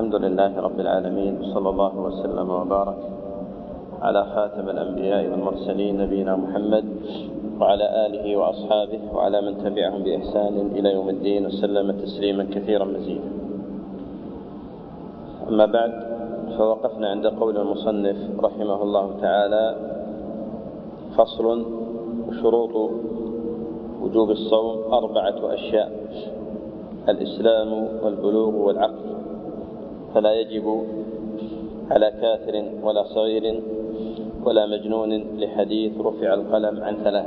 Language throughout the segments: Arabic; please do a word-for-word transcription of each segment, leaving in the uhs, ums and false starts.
الحمد لله رب العالمين، صلى الله وسلم وبارك على خاتم الأنبياء والمرسلين نبينا محمد وعلى آله وأصحابه وعلى من تبعهم بإحسان إلى يوم الدين وسلم تسليما كثيرا مزيدا. أما بعد، فوقفنا عند قول المصنف رحمه الله تعالى: فصل: شروط وجوب الصوم أربعة أشياء: الإسلام والبلوغ والعقل، فلا يجب على كافر ولا صغير ولا مجنون، لحديث رفع القلم عن ثلاث.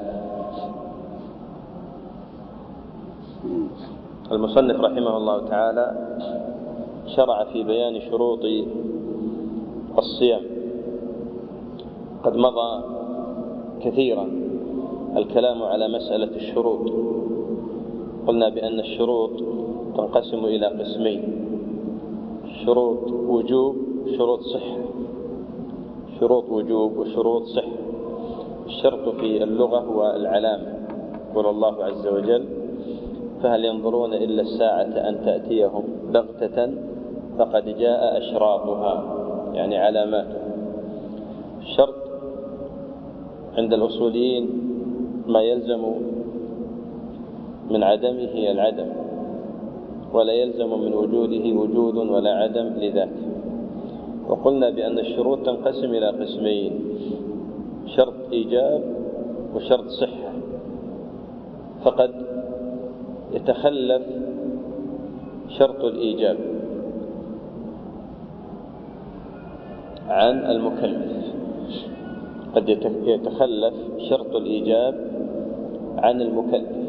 المصنف رحمه الله تعالى شرع في بيان شروط الصيام. قد مضى كثيرا الكلام على مسألة الشروط. قلنا بأن الشروط تنقسم إلى قسمين: شروط وجوب، شروط صحة. شروط وجوب وشروط صحة. الشرط في اللغة هو العلامة. يقول الله عز وجل: فهل ينظرون إلا الساعة أن تأتيهم بغتة فقد جاء أشراطها، يعني علامات. الشرط عند الأصوليين ما يلزم من عدمه العدم، ولا يلزم من وجوده وجود ولا عدم لذاك. وقلنا بأن الشروط تنقسم إلى قسمين: شرط إيجاب وشرط صحة. فقد يتخلف شرط الإيجاب عن المكلف، قد يتخلف شرط الإيجاب عن المكلف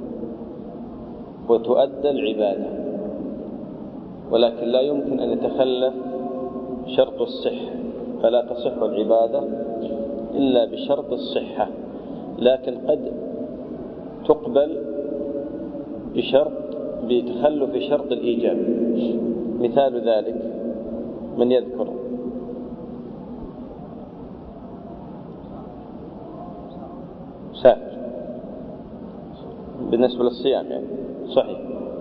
وتؤدى العبادة، ولكن لا يمكن أن يتخلف شرط الصحة، فلا تصح العبادة إلا بشرط الصحة، لكن قد تقبل بشرط بتخلف شرط الإيجاب. مثال ذلك من يذكر؟ سافر بالنسبة للصيام، يعني صحيح.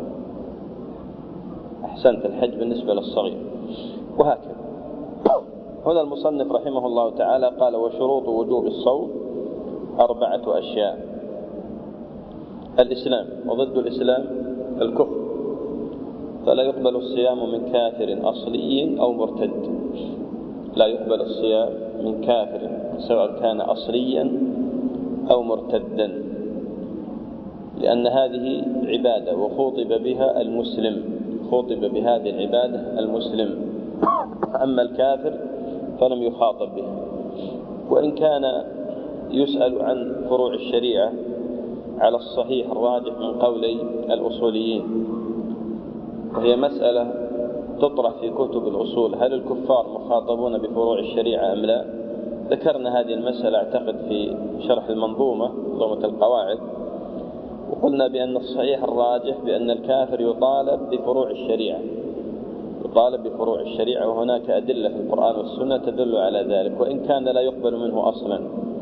أحسنت، الحج بالنسبة للصغير، وهكذا. هنا المصنف رحمه الله تعالى قال: وشروط وجوب الصوم أربعة أشياء: الإسلام، وضد الإسلام الكفر، فلا يقبل الصيام من كافر أصلي أو مرتد. لا يقبل الصيام من كافر سواء كان أصليا أو مرتدا، لأن هذه عبادة وخوطب بها المسلم، خوطب بهذه العبادة المسلم. أما الكافر فلم يخاطب به، وإن كان يسأل عن فروع الشريعة على الصحيح الراجح من قولي الأصوليين، وهي مسألة تطرح في كتب الأصول: هل الكفار مخاطبون بفروع الشريعة أم لا؟ ذكرنا هذه المسألة أعتقد في شرح المنظومة، منظومة القواعد، وقلنا بأن الصحيح الراجح بأن الكافر يطالب بفروع الشريعة، يطالب بفروع الشريعة، وهناك أدلة في القرآن والسنة تدل على ذلك، وإن كان لا يقبل منه أصلا.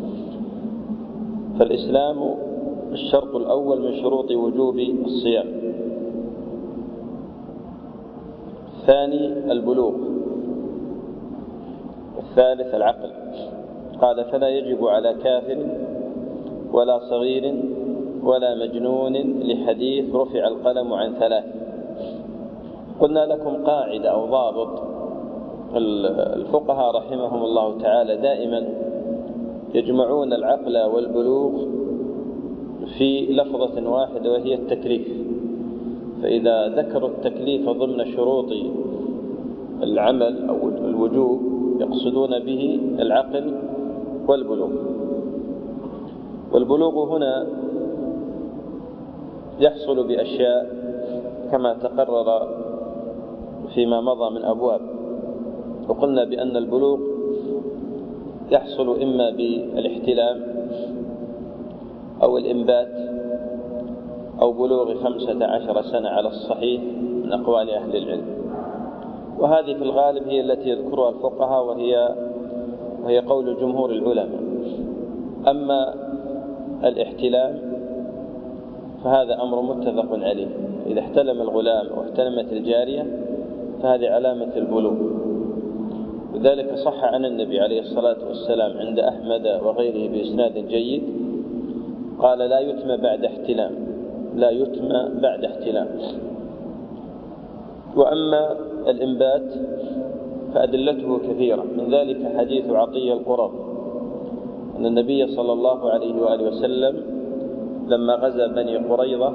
فالإسلام الشرط الأول من شروط وجوب الصيام. الثاني البلوغ. الثالث العقل. قال: فلا يجب على كافر ولا صغير ولا مجنون، لحديث رفع القلم عن ثلاث. قلنا لكم قاعدة أو ضابط: الفقهاء رحمهم الله تعالى دائما يجمعون العقل والبلوغ في لفظة واحدة، وهي التكليف. فإذا ذكروا التكليف ضمن شروط العمل أو الوجوب يقصدون به العقل والبلوغ. والبلوغ هنا يحصل بأشياء كما تقرر فيما مضى من أبواب. وقلنا بأن البلوغ يحصل إما بالاحتلام أو الإنبات أو بلوغ خمسة عشر سنة على الصحيح من أقوال أهل العلم، وهذه في الغالب هي التي يذكرها الفقهاء، وهي وهي قول جمهور العلماء. أما الاحتلام فهذا أمر متفق عليه. إذا احتلم الغلام أو احتلمت الجارية فهذه علامة البلوغ. لذلك صح عن النبي عليه الصلاة والسلام عند أحمد وغيره بإسناد جيد قال لا يتم بعد احتلام، لا يتم بعد احتلام. وأما الإنبات فأدلته كثيرة، من ذلك حديث عطية القرظ أن النبي صلى الله عليه وآله وسلم لما غزا بني قريظة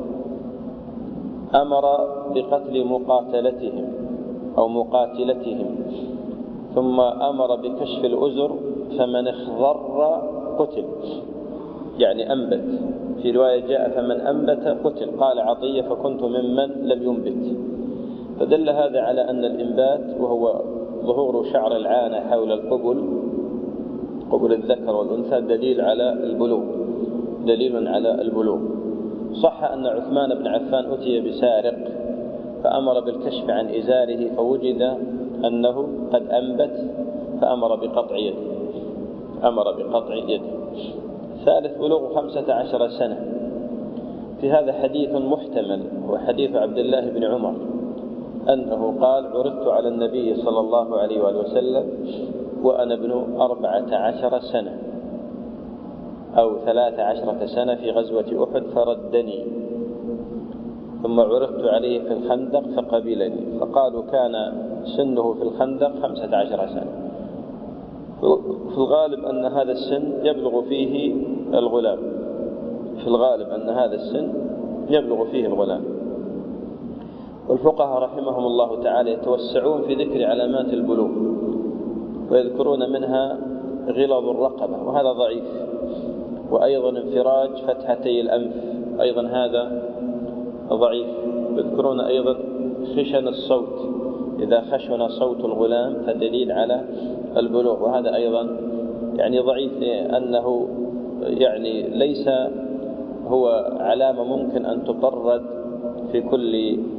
أمر بقتل مقاتلتهم أو مقاتلتهم، ثم أمر بكشف الأزر، فمن اخضر قتل، يعني أنبت. في رواية جاء فمن أنبت قتل، قال عطية فكنت ممن لم ينبت. فدل هذا على أن الإنبات وهو ظهور شعر العانة حول القبل، قبل الذكر والأنثى، دليل على البلوغ، دليل على البلوغ. صح أن عثمان بن عفان أتي بسارق فأمر بالكشف عن إزاره فوجد أنه قد أنبت فأمر بقطع يده، أمر بقطع يده. ثالث بلوغ خمسة عشر سنة. في هذا حديث محتمل وحديث عبد الله بن عمر أنه قال عرضت على النبي صلى الله عليه وآله وسلم وأنا ابن أربعة عشر سنة أو ثلاث عشرة سنة في غزوة أحد فردني، ثم عرضت عليه في الخندق فقبلني، فقالوا كان سنه في الخندق خمسة عشر سنة. في الغالب أن هذا السن يبلغ فيه الغلام، في الغالب أن هذا السن يبلغ فيه الغلام. والفقهاء رحمهم الله تعالى يتوسعون في ذكر علامات البلوغ ويذكرون منها غلظ الرقبة، وهذا ضعيف، وأيضا انفراج فتحتي الأنف، أيضا هذا ضعيف. يذكرون أيضا خشن الصوت، إذا خشن صوت الغلام فدليل على البلوغ، وهذا أيضا يعني ضعيف، لأنه يعني ليس هو علامة ممكن أن تطرد في كل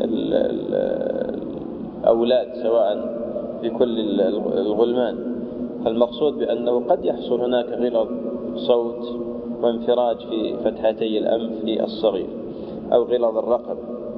الأولاد سواء في كل الغلمان. فالمقصود بأنه قد يحصل هناك غلظ صوت وانفراج في فتحتي الأنف للصغير أو غلظ الرقبة.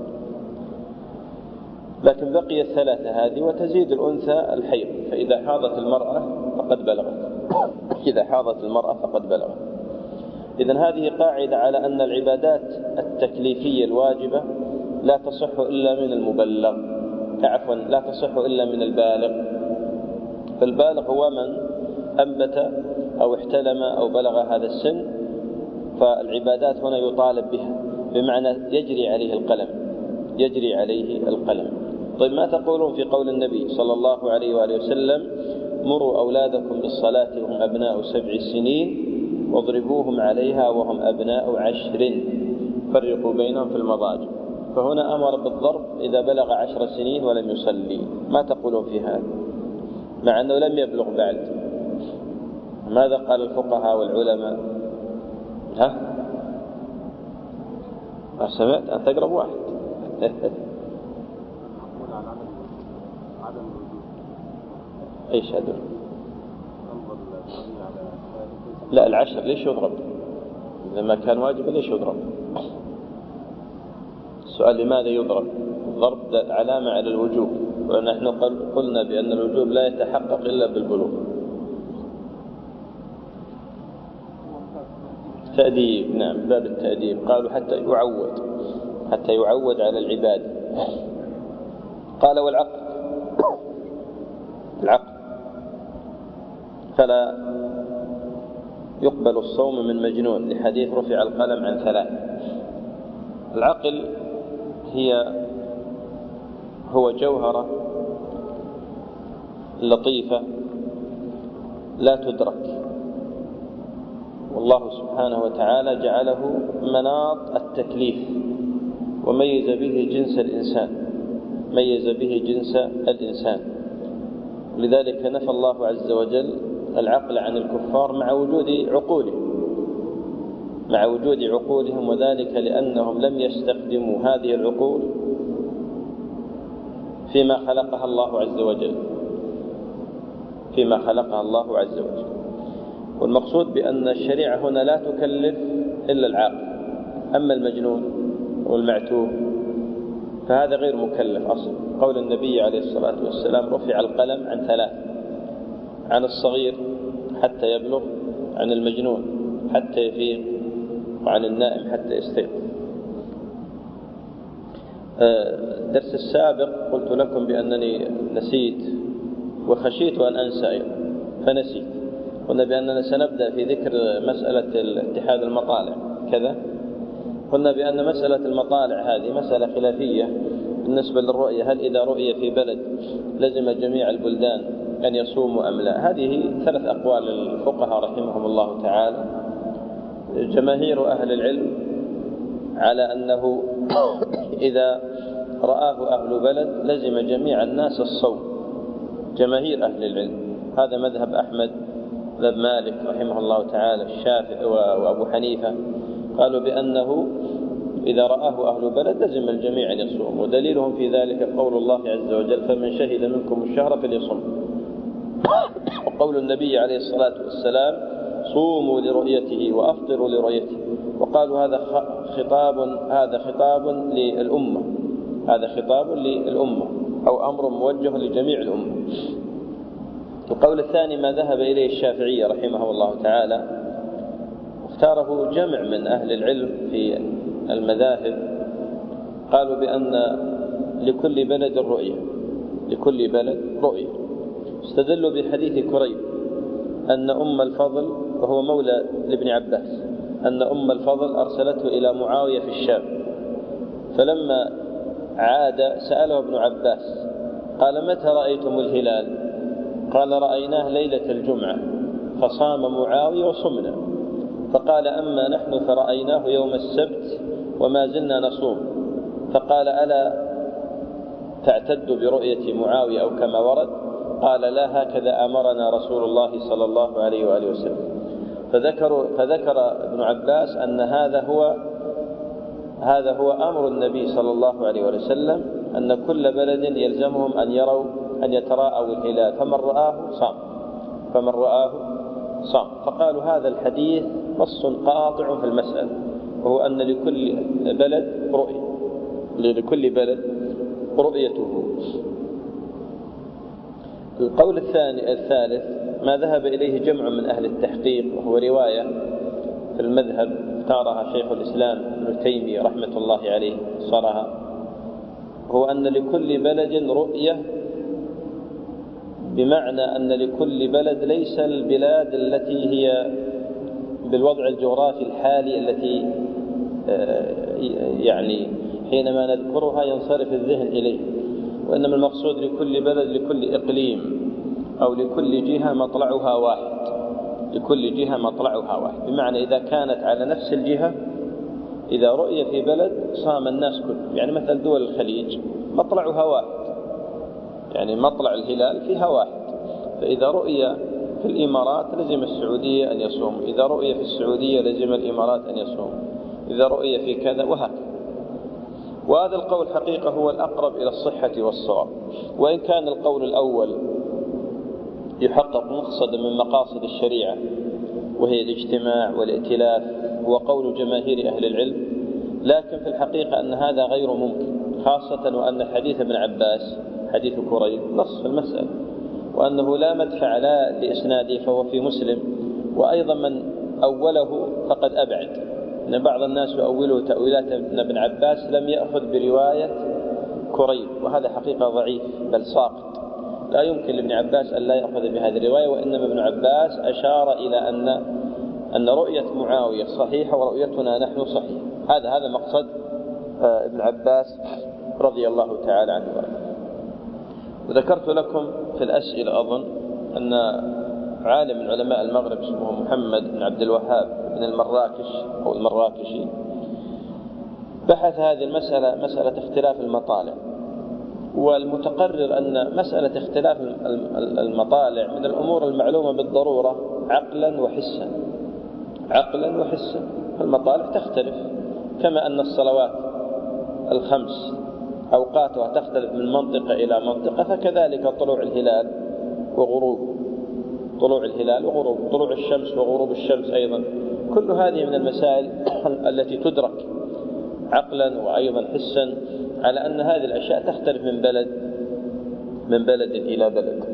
لكن بقي الثلاثة هذه، وتزيد الأنثى الحيض، فإذا حاضت المرأة فقد بلغت، إذا حاضت المرأة فقد بلغت. إذن هذه قاعدة على أن العبادات التكليفية الواجبة لا تصح إلا من المبلغ، عفوا لا تصح إلا من البالغ. فالبالغ هو من أنبت أو احتلم أو بلغ هذا السن، فالعبادات هنا يطالب بها، بمعنى يجري عليه القلم، يجري عليه القلم. طيب ما تقولون في قول النبي صلى الله عليه وآله وسلم مروا أولادكم بالصلاة وهم أبناء سبع سنين واضربوهم عليها وهم أبناء عشر فرقوا بينهم في المضاجع؟ فهنا أمر بالضرب إذا بلغ عشر سنين ولم يصلي. ما تقولون في هذا مع أنه لم يبلغ بعد؟ ماذا قال الفقهاء والعلماء؟ ها؟ ما سمعت؟ أن تقرب واحد. ايش هذا؟ لا العشر ليش يضرب؟ إذا ما كان واجبا ليش يضرب؟ السؤال لماذا يضرب؟ الضرب علامة على الوجوب، ونحن قلنا بأن الوجوب لا يتحقق إلا بالبلوغ. تأديب، نعم باب التأديب، قالوا حتى يعود، حتى يعود على العبادة. قال والعقل، العقل فلا يقبل الصوم من مجنون لحديث رفع القلم عن ثلاث. العقل هي هو جوهرة لطيفة لا تدرك، والله سبحانه وتعالى جعله مناط التكليف وميز به جنس الإنسان، ميز به جنس الإنسان. لذلك نفى الله عز وجل العقل عن الكفار مع وجود عقولهم، مع وجود عقولهم، وذلك لأنهم لم يستخدموا هذه العقول فيما خلقها الله عز وجل، فيما خلقها الله عز وجل. والمقصود بأن الشريعة هنا لا تكلف إلا العاقل، أما المجنون والمعتوه فهذا غير مكلف أصلا. قول النبي عليه الصلاة والسلام رفع القلم عن ثلاث: عن الصغير حتى يبلغ، عن المجنون حتى يفيق، وعن النائم حتى يستيقظ. الدرس السابق قلت لكم بأنني نسيت وخشيت أن أنسى أيضا فنسيت. قلنا بأننا سنبدأ في ذكر مسألة اتحاد المطالع كذا. قلنا بأن مسألة المطالع هذه مسألة خلافية بالنسبة للرؤية، هل إذا رؤية في بلد لزم جميع البلدان أن يصوموا أم لا؟ هذه ثلاث أقوال الفقهاء رحمهم الله تعالى. جماهير أهل العلم على أنه إذا رآه أهل بلد لزم جميع الناس الصوم، جماهير أهل العلم. هذا مذهب أحمد، مذهب مالك رحمه الله تعالى، الشافعي وأبو حنيفة، قالوا بأنه إذا رآه أهل بلد لزم الجميع أن يصوم، ودليلهم في ذلك قول الله عز وجل: فمن شهد منكم الشهر فليصم. وقول النبي عليه الصلاة والسلام: صوموا لرؤيته وأفطروا لرؤيته. وقالوا هذا خطاب هذا خطاب للأمة، هذا خطاب للأمة أو أمر موجه لجميع الأمة. القول الثاني ما ذهب إليه الشافعي رحمه الله تعالى، اختاره جمع من أهل العلم في المذاهب، قالوا بأن لكل بلد رؤية، لكل بلد رؤية. استدلوا بحديث كريب أن أم الفضل، وهو مولى لابن عباس، أن أم الفضل أرسلته إلى معاوية في الشام، فلما عاد سأله ابن عباس قال: متى رأيتم الهلال؟ قال: رأيناه ليلة الجمعة فصام معاوية وصمنا. فقال: أما نحن فرأيناه يوم السبت وما زلنا نصوم. فقال: ألا تعتد برؤية معاوية أو كما ورد؟ قال: لا، هكذا أمرنا رسول الله صلى الله عليه وآله وسلم. فذكر, فذكر ابن عباس أن هذا هو هذا هو أمر النبي صلى الله عليه وآله وسلم، أن كل بلد يلزمهم أن يروا أن يتراءوا الهلال، فمن رآه صام، فمن رآه صام. فقالوا هذا الحديث نص قاطع في المسألة، وهو أن لكل بلد رؤية، لكل بلد رؤيته. القول الثاني الثالث ما ذهب إليه جمع من أهل التحقيق، وهو رواية في المذهب اختارها شيخ الإسلام ابن تيمية رحمة الله عليه صارها، هو أن لكل بلد رؤية، بمعنى أن لكل بلد ليس البلاد التي هي بالوضع الجغرافي الحالي التي يعني حينما نذكرها ينصرف الذهن إليه، وإنما المقصود لكل بلد لكل إقليم أو لكل جهة مطلعها واحد، لكل جهة مطلعها واحد، بمعنى إذا كانت على نفس الجهة إذا رؤية في بلد صام الناس كله. يعني مثل دول الخليج مطلعها واحد، يعني مطلع الهلال فيها واحد، فإذا رؤية في الإمارات لزم السعودية أن يصوم، إذا رؤية في السعودية لزم الإمارات أن يصوم، إذا رؤية في كذا، وهكذا. وهذا القول حقيقة هو الأقرب إلى الصحة والصواب، وإن كان القول الأول يحقق مقصدا من مقاصد الشريعة وهي الاجتماع والائتلاف، هو قول جماهير أهل العلم، لكن في الحقيقة أن هذا غير ممكن، خاصة وأن حديث ابن عباس حديث كريب نص في المسألة، وأنه لا مدفع لا لإسناده فهو في مسلم، وأيضا من أوله فقد أبعد، أن بعض الناس يؤولوا تأويلات ابن عباس لم يأخذ برواية كريب، وهذا حقيقة ضعيف بل ساقط، لا يمكن لابن عباس أن لا يأخذ بهذه الرواية، وإنما ابن عباس أشار إلى أن أن رؤية معاوية صحيحة ورؤيتنا نحن صحيح. هذا هذا مقصد ابن عباس رضي الله تعالى عنه. وذكرت لكم في الأسئلة أظن أن عالم من علماء المغرب اسمه محمد بن عبد الوهاب بن المراكش أو المراكشي بحث هذه المسألة، مسألة اختلاف المطالع، والمتقرر أن مسألة اختلاف المطالع من الأمور المعلومة بالضرورة عقلا وحسا، عقلا وحسا. المطالع تختلف كما أن الصلوات الخمس أوقاتها تختلف من منطقة إلى منطقة، فكذلك طلوع الهلال وغروب طلوع الهلال وغروب طلوع الشمس وغروب الشمس أيضا، كل هذه من المسائل التي تدرك عقلا وأيضا حسا على أن هذه الأشياء تختلف من بلد من بلد إلى بلد.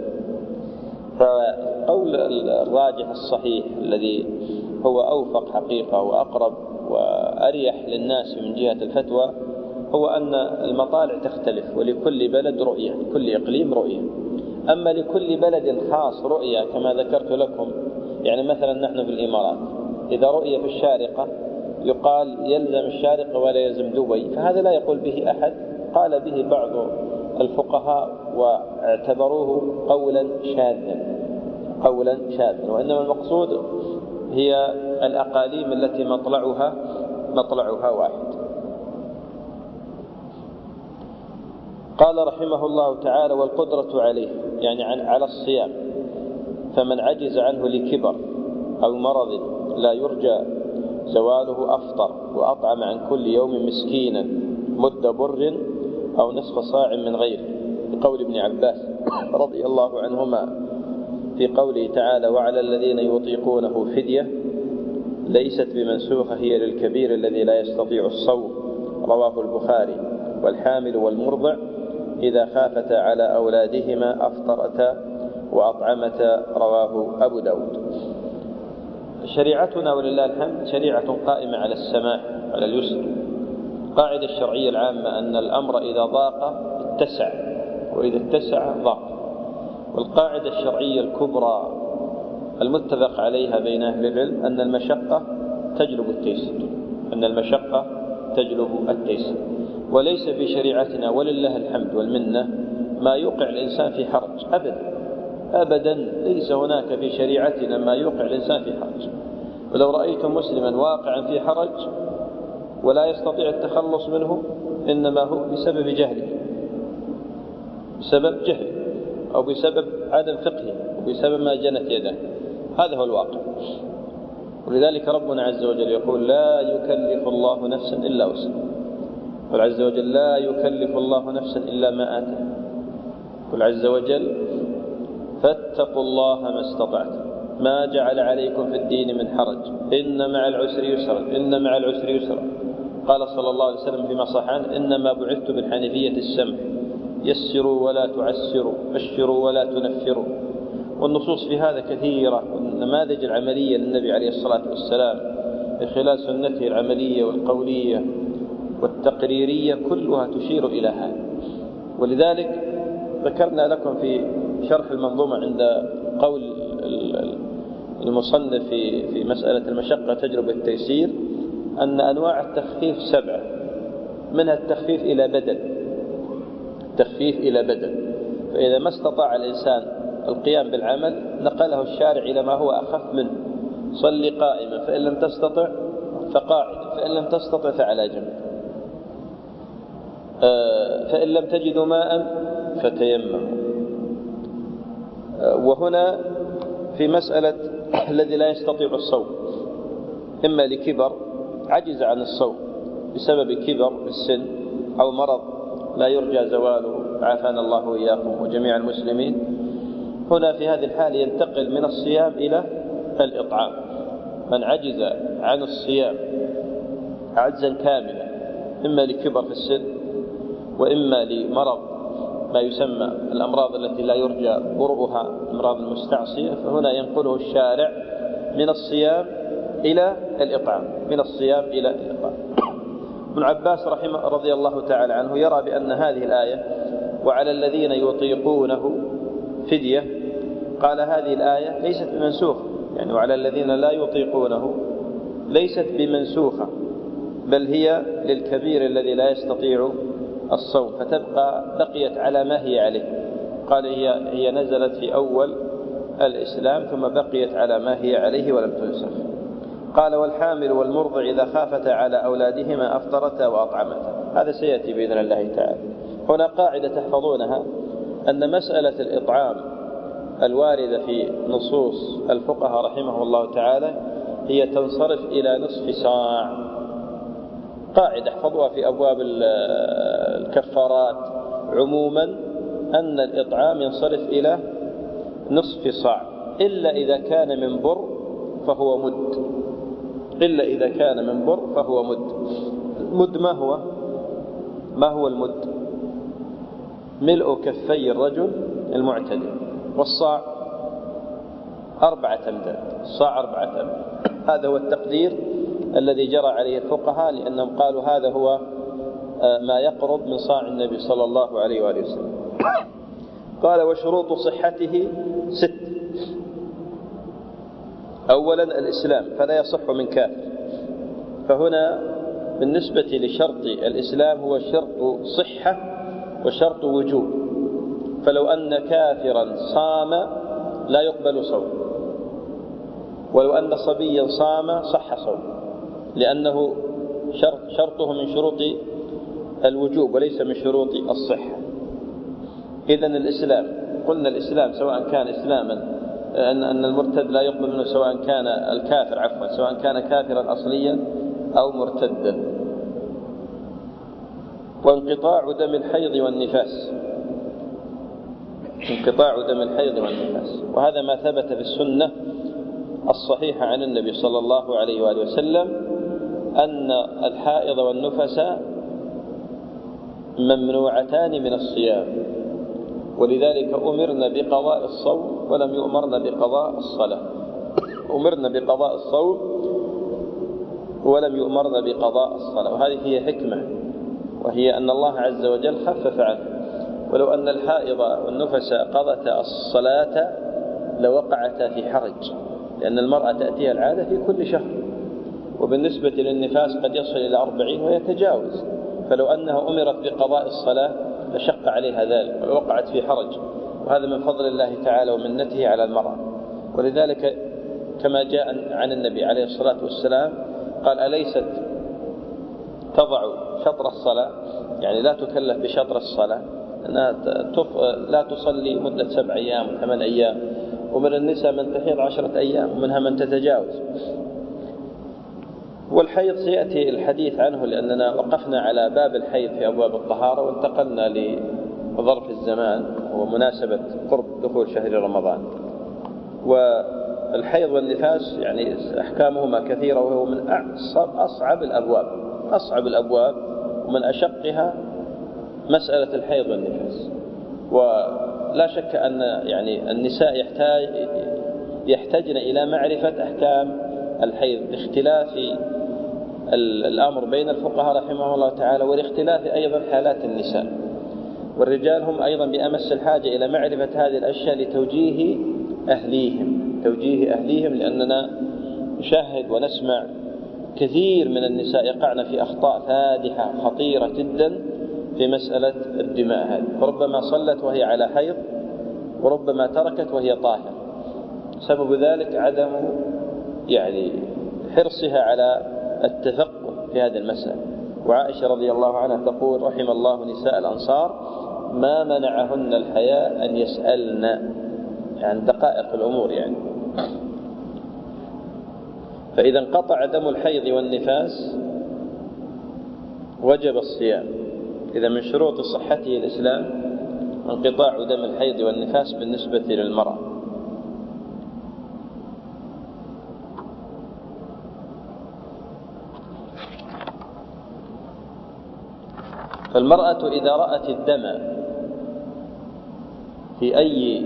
فقول الراجح الصحيح الذي هو أوفق حقيقة وأقرب وأريح للناس من جهة الفتوى هو أن المطالع تختلف، ولكل بلد رؤية، لكل إقليم رؤية. أما لكل بلد خاص رؤية كما ذكرت لكم، يعني مثلا نحن في الإمارات إذا رؤية في الشارقة يقال يلزم الشارقة ولا يلزم دبي، فهذا لا يقول به أحد، قال به بعض الفقهاء واعتبروه قولا شاذا قولا شاذا وإنما المقصود هي الأقاليم التي مطلعها مطلعها واحد. قال رحمه الله تعالى: والقدرة عليه يعني على الصيام، فمن عجز عنه لكبر أو مرض لا يرجى زواله أفطر وأطعم عن كل يوم مسكينا مد بر أو نصف صاع من غيره، بقول ابن عباس رضي الله عنهما في قوله تعالى: وعلى الذين يطيقونه فدية ليست بمنسوخة هي للكبير الذي لا يستطيع الصوم، رواه البخاري. والحامل والمرضع إذا خافتا على أولادهما أفطرتا وأطعمتا، رواه أبو داود. شريعتنا ولله الحمد شريعة قائمة على السماح على اليسر. القاعدة الشرعية العامة أن الأمر إذا ضاق اتسع، وإذا اتسع ضاق. والقاعدة الشرعية الكبرى المتفق عليها بين أهل العلم أن المشقة تجلب التيسير، أن المشقة تجلب التيسير. وليس في شريعتنا ولله الحمد والمنة ما يوقع الإنسان في حرج أبدا أبدا، ليس هناك في شريعتنا ما يوقع الإنسان في حرج. ولو رأيتم مسلما واقعا في حرج ولا يستطيع التخلص منه إنما هو بسبب جهله، بسبب جهله أو بسبب عدم فقهه أو بسبب ما جنت يده. هذا هو الواقع. ولذلك ربنا عز وجل يقول: لا يكلف الله نفسا إلا وسعها. قل عز وجل: لا يكلف الله نفسا إلا ما آتاها. قل عز وجل: فاتقوا الله ما استطعتم ما جعل عليكم في الدين من حرج إن مع العسر يسرا إن مع العسر يسرا. قال صلى الله عليه وسلم فيما صح عنه: إنما بعثت بالحنيفية السمح، يسروا ولا تعسروا، بشروا ولا تنفروا. والنصوص في هذا كثيرة، والنماذج العملية للنبي عليه الصلاة والسلام في خلال سنته العملية والقولية والتقريرية كلها تشير إلى هذا. ولذلك ذكرنا لكم في شرح المنظومة عند قول المصنف في في مسألة المشقة تجربة التيسير أن أنواع التخفيف سبعة، منها التخفيف إلى بدل، التخفيف إلى بدل. فإذا ما استطاع الإنسان القيام بالعمل نقله الشارع إلى ما هو أخف منه: صل قائما فإن لم تستطع فقاعدا فإن لم تستطع فعلى جنب، فإن لم تجدوا ماء فتيمموا. وهنا في مسألة الذي لا يستطيع الصوم إما لكبر عجز عن الصوم بسبب كبر السن أو مرض لا يرجى زواله، عافانا الله وإياكم وجميع المسلمين، هنا في هذه الحال ينتقل من الصيام إلى الإطعام. من عجز عن الصيام عجزا كاملا إما لكبر في السن وإما لمرض ما يسمى الأمراض التي لا يرجى برؤها، الأمراض المستعصية، فهنا ينقله الشارع من الصيام إلى الإطعام، من الصيام إلى الإطعام. ابن عباس رحمه رضي الله تعالى عنه يرى بأن هذه الآية وعلى الذين يطيقونه فدية، قال هذه الآية ليست بمنسوخة، يعني وعلى الذين لا يطيقونه ليست بمنسوخة، بل هي للكبير الذي لا يستطيع الصوم، فتبقى بقيت على ما هي عليه. قال هي هي نزلت في أول الإسلام ثم بقيت على ما هي عليه ولم تنسخ. قال: والحامل والمرضع إذا خافتا على أولادهما أفطرتا وأطعمتا. هذا سيأتي بإذن الله تعالى. هنا قاعدة تحفظونها، أن مسألة الإطعام الواردة في نصوص الفقهاء رحمه الله تعالى هي تنصرف إلى نصف صاع. قاعدة احفظوها في أبواب الكفارات عموما، أن الإطعام ينصرف إلى نصف صاع إلا إذا كان من بر فهو مد، إلا إذا كان من بر فهو مد. مد ما هو؟ ما هو المد؟ ملء كفي الرجل المعتدل، والصاع أربعة أمداد، الصاع أربعة أمداد. هذا هو التقدير الذي جرى عليه الفقهاء، لأنهم قالوا هذا هو ما يقرب من صاع النبي صلى الله عليه وآله وسلم. قال وشروط صحته ست. أولا الإسلام، فلا يصح من كافر. فهنا بالنسبة لشرط الإسلام هو شرط صحة وشرط وجوب. فلو أن كافرا صام لا يقبل صوم، ولو أن صبيا صام صح صوم، لأنه شرط شرطه من شروط الوجوب وليس من شروط الصحة. إذن الإسلام، قلنا الإسلام سواء كان إسلاما أن أن المرتد لا يقبل منه، سواء كان الكافر عفوا سواء كان كافرا أصليا أو مرتدا. وانقطاع دم الحيض والنفاس، انقطاع دم الحيض والنفاس، وهذا ما ثبت في السنة الصحيحة عن النبي صلى الله عليه وآله وسلم أن الحائض والنفس ممنوعتان من الصيام، ولذلك أمرنا بقضاء الصوم ولم يؤمرنا بقضاء الصلاة. أمرنا بقضاء الصوم ولم يؤمرنا بقضاء الصلاة، وهذه هي حكمة، وهي أن الله عز وجل خفف عنه. ولو أن الحائض والنفس قضتا الصلاة لوقعتا في حرج، لأن المرأة تأتيها العادة في كل شهر، وبالنسبة للنفاس قد يصل إلى أربعين ويتجاوز، فلو أنها أمرت بقضاء الصلاة لشق عليها ذلك ووقعت في حرج، وهذا من فضل الله تعالى ومنته على المرأة. ولذلك كما جاء عن النبي عليه الصلاة والسلام قال أليست تضع شطر الصلاة، يعني لا تكلف بشطر الصلاة، أنها لا تصلي مدة سبع أيام وثمان أيام، ومن النساء من تحيض عشرة أيام ومنها من تتجاوز. والحيض سيأتي الحديث عنه، لأننا وقفنا على باب الحيض في أبواب الطهارة وانتقلنا لظرف الزمان ومناسبة قرب دخول شهر رمضان. والحيض والنفاس يعني أحكامهما كثيرة، وهو من أصعب الأبواب أصعب الأبواب ومن أشقها مسألة الحيض والنفاس. ولا شك أن يعني النساء يحتاج يحتاجن إلى معرفة أحكام الحيض لاختلاف الأمر بين الفقهاء رحمه الله تعالى، ولاختلاف أيضا حالات النساء. والرجال هم أيضا بأمس الحاجة إلى معرفة هذه الأشياء لتوجيه أهليهم توجيه أهليهم لأننا نشاهد ونسمع كثير من النساء يقعن في أخطاء فادحة خطيرة جدا في مسألة الدماء هذه، وربما صلت وهي على حيض، وربما تركت وهي طاهرة. سبب ذلك عدم يعني حرصها على التفقه في هذه المسألة. وعائشة رضي الله عنها تقول رحم الله نساء الأنصار ما منعهن الحياء أن يسألن عن دقائق الأمور يعني. فإذا انقطع دم الحيض والنفاس وجب الصيام. إذا من شروط صحته الإسلام انقطاع دم الحيض والنفاس بالنسبة للمرأة. فالمرأة إذا رأت الدم في أي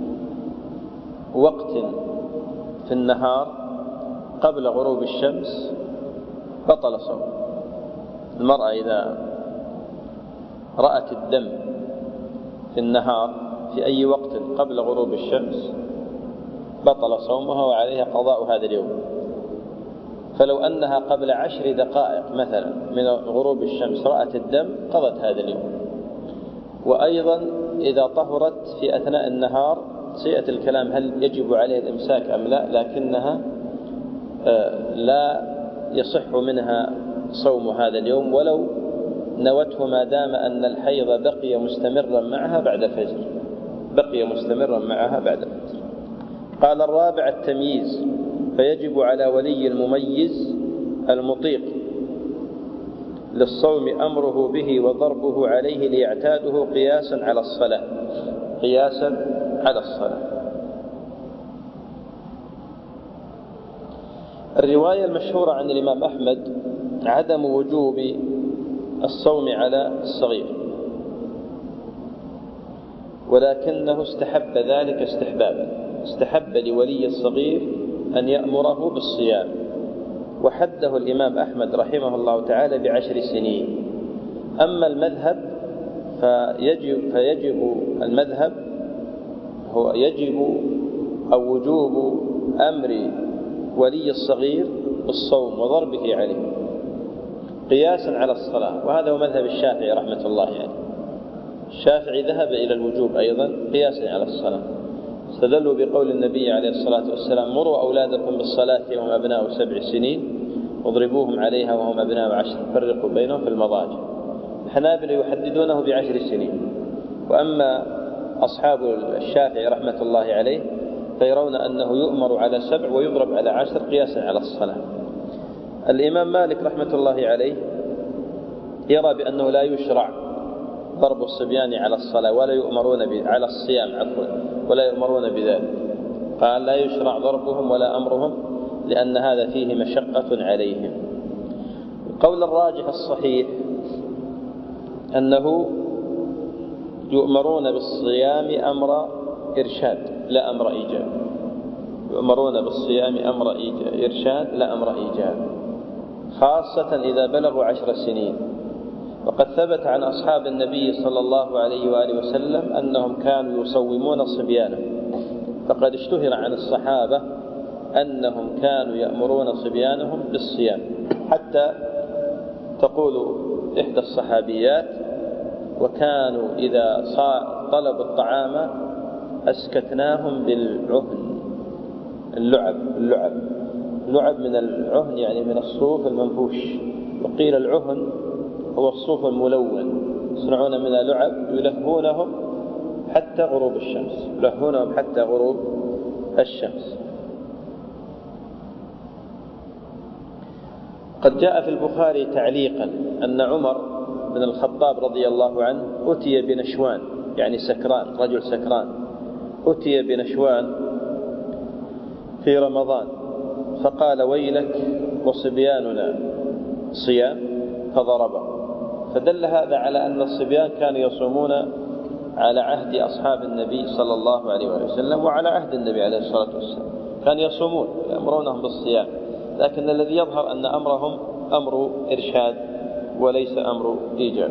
وقت في النهار قبل غروب الشمس بطل صوم. المرأة إذا رأت الدم في النهار في أي وقت قبل غروب الشمس بطل صومها وعليها قضاء هذا اليوم. فلو أنها قبل عشر دقائق مثلا من غروب الشمس رأت الدم قضت هذا اليوم. وأيضا إذا طهرت في أثناء النهار سيأتي الكلام هل يجب عليه الإمساك أم لا، لكنها لا يصح منها صوم هذا اليوم ولو نوته ما دام أن الحيض بقي مستمرا معها بعد الفجر بقي مستمرا معها بعد الفجر. قال الرابع التمييز، فيجب على ولي المميز المطيق للصوم أمره به وضربه عليه ليعتاده قياسا على الصلاة قياسا على الصلاة. الرواية المشهورة عن الإمام أحمد عدم وجوب الصوم على الصغير، ولكنه استحب ذلك استحبابا، استحب لولي الصغير أن يأمره بالصيام، وحده الإمام أحمد رحمه الله تعالى بعشر سنين. أما المذهب فيجب, فيجب المذهب هو يجب أو وجوب أمر ولي الصغير بالصوم وضربه عليه قياسا على الصلاة، وهذا هو مذهب الشافعي رحمة الله عليه. يعني الشافعي ذهب إلى الوجوب أيضا قياسا على الصلاة، استدلوا بقول النبي عليه الصلاة والسلام: مروا أولادكم بالصلاة وهم أبناء سبع سنين واضربوهم عليها وهم أبناء عشر، فرقوا بينهم في المضاجع. الحنابلة يحددونه بعشر سنين، وأما أصحاب الشافعي رحمة الله عليه فيرون أنه يؤمر على سبع ويضرب على عشر قياسا على الصلاة. الإمام مالك رحمة الله عليه يرى بأنه لا يشرع ضرب الصبيان على الصلاة ولا يؤمرون على الصيام عفوا ولا يؤمرون بذلك، قال لا يشرع ضربهم ولا أمرهم لأن هذا فيه مشقة عليهم. القول الراجح الصحيح أنه يؤمرون بالصيام أمر إرشاد لا أمر إيجاب، يؤمرون بالصيام أمر إرشاد لا أمر إيجاب، خاصة إذا بلغوا عشر سنين. وقد ثبت عن أصحاب النبي صلى الله عليه وآله وسلم أنهم كانوا يصومون صبيانهم، فقد اشتهر عن الصحابة أنهم كانوا يأمرون صبيانهم بالصيام، حتى تقول إحدى الصحابيات: وكانوا إذا طلبوا الطعام أسكتناهم بالعهن. اللعب اللعب اللعب من العهن يعني من الصوف المنفوش، وقيل العهن هو الصوف الملون، يصنعون منها لعب يلهونهم حتى غروب الشمس، يلهونهم حتى غروب الشمس. قد جاء في البخاري تعليقا أن عمر بن الخطاب رضي الله عنه أتي بنشوان، يعني سكران، رجل سكران، أتي بنشوان في رمضان فقال: ويلك وصبياننا صيام، فضربه. فدل هذا على أن الصبيان كانوا يصومون على عهد أصحاب النبي صلى الله عليه وسلم وعلى عهد النبي عليه الصلاة والسلام، كانوا يصومون يأمرونهم بالصيام، لكن الذي يظهر أن أمرهم أمر إرشاد وليس أمر إيجاب.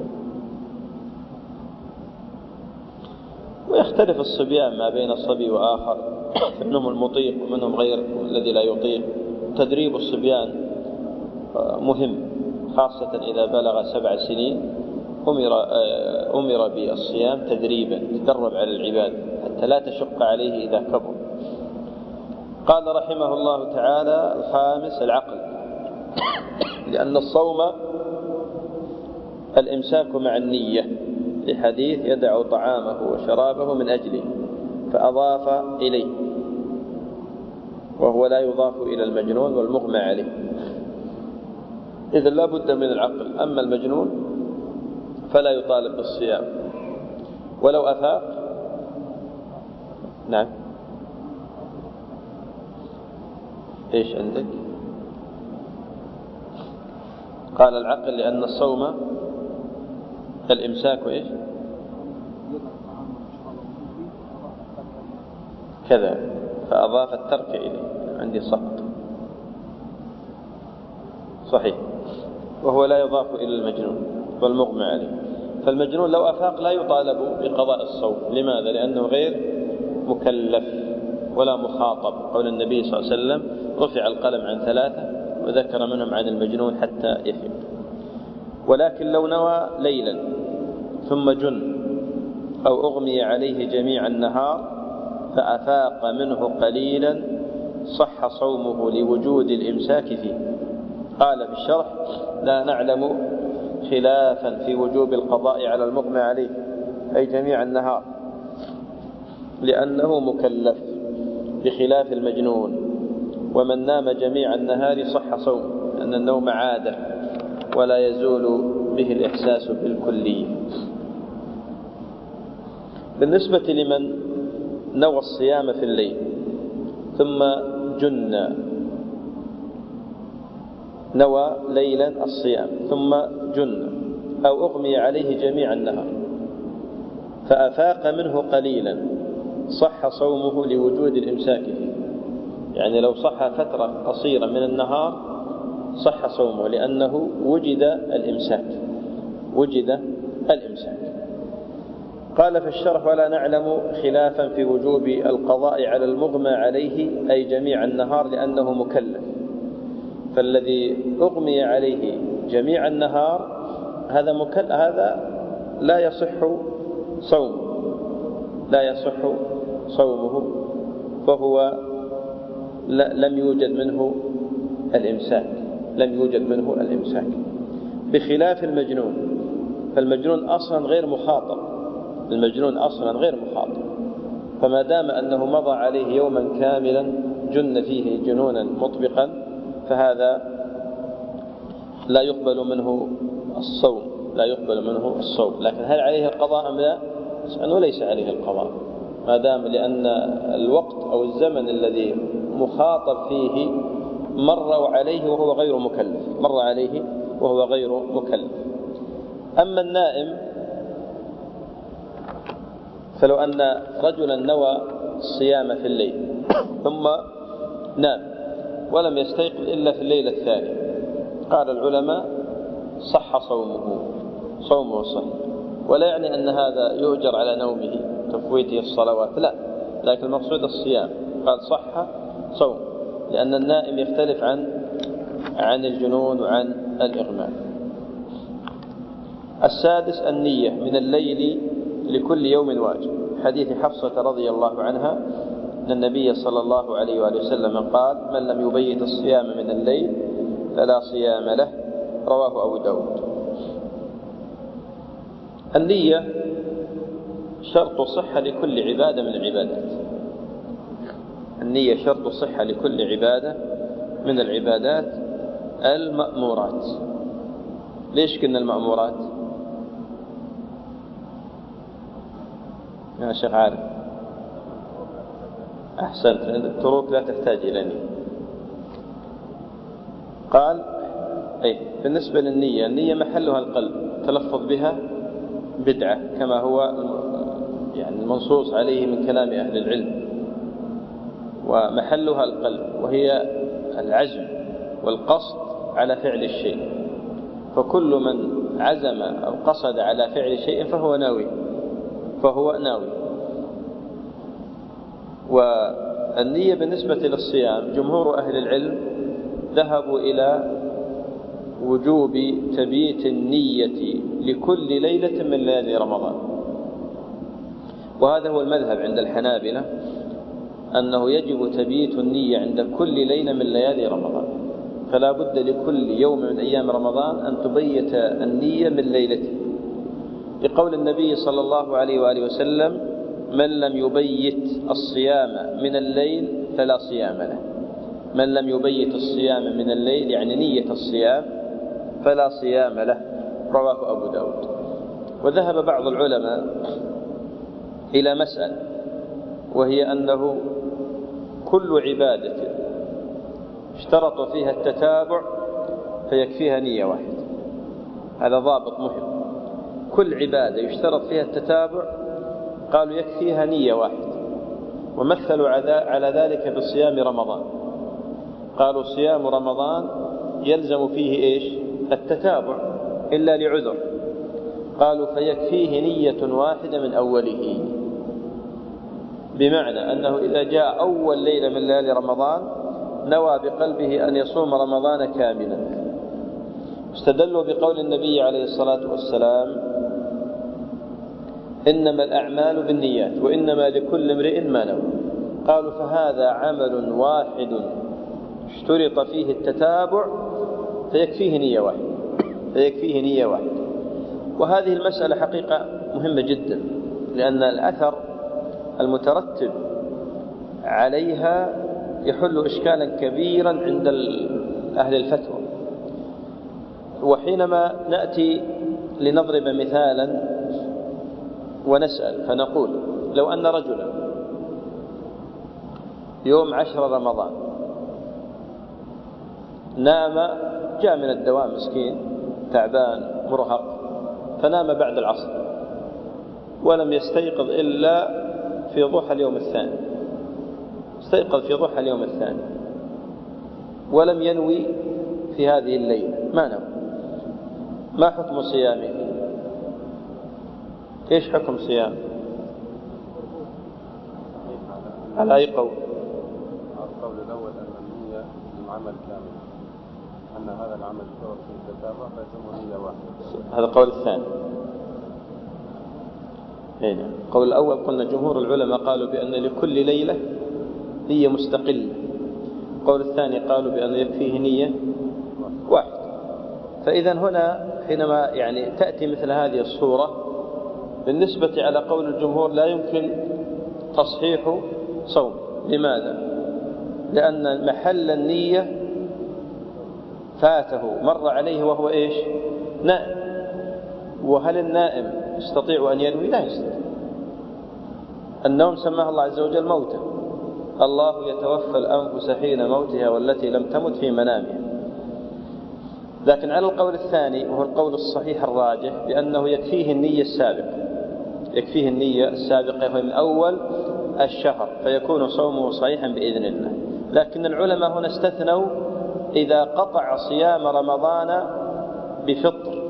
ويختلف الصبيان ما بين الصبي وآخر، منهم المطيق ومنهم غير الذي لا يطيق. تدريب الصبيان مهم، خاصة إذا بلغ سبع سنين أمر, أمر بالصيام تدريبا، تدرب على العباد حتى لا تشق عليه إذا كبر. قال رحمه الله تعالى: الخامس العقل، لأن الصوم الإمساك مع النية، لحديث: يدع طعامه وشرابه من أجله، فأضاف إليه، وهو لا يضاف إلى المجنون والمغمى عليه، إذن لا بد من العقل. أما المجنون فلا يطالب بالصيام ولو أفاق. نعم، إيش عندك؟ قال العقل لأن الصوم الإمساك إيش كذا، فأضاف الترك إليه، عندي سقط صحيح، وهو لا يضاف إلى المجنون والمغمى عليه. فالمجنون لو أفاق لا يطالب بقضاء الصوم. لماذا؟ لأنه غير مكلف ولا مخاطب. قول النبي صلى الله عليه وسلم: رفع القلم عن ثلاثة، وذكر منهم عن المجنون حتى يفيق. ولكن لو نوى ليلا ثم جن أو أغمي عليه جميع النهار فأفاق منه قليلا صح صومه لوجود الإمساك فيه. قال في الشرح: لا نعلم خلافا في وجوب القضاء على المغمى عليه أي جميع النهار، لأنه مكلف بخلاف المجنون. ومن نام جميع النهار صح صومه، لأن النوم عادة ولا يزول به الإحساس بالكلية. بالنسبة لمن نوى الصيام في الليل ثم جن نوى ليلا الصيام ثم جن أو أغمي عليه جميع النهار فأفاق منه قليلا صح صومه لوجود الإمساك فيه. يعني لو صح فترة قصيرة من النهار صح صومه لأنه وجد الإمساك وجد الإمساك. قال في الشرح: ولا نعلم خلافا في وجوب القضاء على المغمى عليه أي جميع النهار لأنه مكلف، فالذي أغمي عليه جميع النهار هذا مكلف، هذا لا يصح صومه لا يصح صومه فهو لم يوجد منه الإمساك لم يوجد منه الإمساك بخلاف المجنون، فالمجنون أصلا غير مخاطب المجنون أصلا غير مخاطب فما دام أنه مضى عليه يوما كاملا جن فيه جنونا مطبقا فهذا لا يقبل منه الصوم لا يقبل منه الصوم. لكن هل عليه القضاء أم لا؟ أنه ليس عليه القضاء ما دام لأن الوقت أو الزمن الذي مخاطب فيه مر عليه وهو غير مكلف مر عليه وهو غير مكلف. أما النائم فلو أن رجلا نوى الصيام في الليل ثم نام ولم يستيقظ إلا في الليلة الثانية، قال العلماء صح صومه صومه صح، ولا يعني أن هذا يؤجر على نومه تفويته الصلوات، لا، لكن المقصود الصيام. قال صح صوم لأن النائم يختلف عن عن الجنون وعن الإغماء. السادس النية من الليل لكل يوم واجب، حديث حفصة رضي الله عنها أن النبي صلى الله عليه وآله وسلم قال: من لم يبيت الصيام من الليل فلا صيام له، رواه أبو داود. النية شرط صحة لكل عبادة من العبادات النية شرط صحة لكل عبادة من العبادات المأمورات. ليش قلنا المأمورات يا شيخ عارف؟ أحسنت، التروك لا تحتاج إلى نية. قال أي بالنسبة للنية، النية محلها القلب، تلفظ بها بدعة كما هو يعني المنصوص عليه من كلام أهل العلم، ومحلها القلب وهي العزم والقصد على فعل الشيء، فكل من عزم أو قصد على فعل شيء فهو ناوي فهو ناوي. والنية بالنسبة للصيام جمهور أهل العلم ذهبوا إلى وجوب تبييت النية لكل ليلة من ليالي رمضان، وهذا هو المذهب عند الحنابلة أنه يجب تبييت النية عند كل ليلة من ليالي رمضان، فلا بد لكل يوم من أيام رمضان أن تبيت النية من ليلته، لقول النبي صلى الله عليه وآله وسلم: من لم يبيت الصيام من الليل فلا صيام له. من لم يبيت الصيام من الليل يعني نية الصيام فلا صيام له، رواه أبو داود. وذهب بعض العلماء إلى مسألة، وهي أنه كل عبادة اشترط فيها التتابع فيكفيها نية واحدة. هذا ضابط مهم، كل عبادة يشترط فيها التتابع قالوا يكفيها نية واحدة، ومثلوا على ذلك بصيام رمضان، قالوا صيام رمضان يلزم فيه إيش؟ التتابع إلا لعذر، قالوا فيكفيه نية واحدة من أوله، بمعنى أنه إذا جاء أول ليلة من ليالي رمضان نوى بقلبه أن يصوم رمضان كاملا. استدلوا بقول النبي عليه الصلاة والسلام: إنما الأعمال بالنيات وإنما لكل امرئ ما نوى. قالوا فهذا عمل واحد اشترط فيه التتابع فيكفيه نية واحدة فيكفيه نية واحدة. وهذه المسألة حقيقة مهمة جدا، لأن الأثر المترتب عليها يحل إشكالا كبيرا عند أهل الفتوى. وحينما نأتي لنضرب مثالا ونسأل فنقول: لو أن رجلا يوم عشر رمضان نام، جاء من الدوام مسكين تعبان مرهق، فنام بعد العصر ولم يستيقظ إلا في ضحى اليوم الثاني، استيقظ في ضحى اليوم الثاني ولم ينوي في هذه الليلة، ما نوى، ما حكم صيامه؟ إيش حكم صيام؟ على أي قول؟ القول الأول أن النية العمل كامل، أن هذا العمل يشترط فيه التتابع فيتم نية واحدة. هذا القول الثاني. هنا القول الأول قلنا جمهور العلماء قالوا بأن لكل ليلة نية مستقلة. القول الثاني قالوا بأن يكفيه نية واحدة. فإذا هنا حينما يعني تأتي مثل هذه الصورة بالنسبة على قول الجمهور لا يمكن تصحيح صوم. لماذا؟ لأن محل النية فاته، مر عليه وهو إيش؟ نائم. وهل النائم يستطيع أن ينوي؟ لا يستطيع. النوم سماه الله عز وجل موتا، الله يتوفى الأنفس حين موتها والتي لم تمت في منامها. لكن على القول الثاني وهو القول الصحيح الراجح بأنه يكفيه النية السابقة، يكفيه النية السابقة من أول الشهر فيكون صومه صحيحا بإذن الله. لكن العلماء هنا استثنوا إذا قطع صيام رمضان بفطر،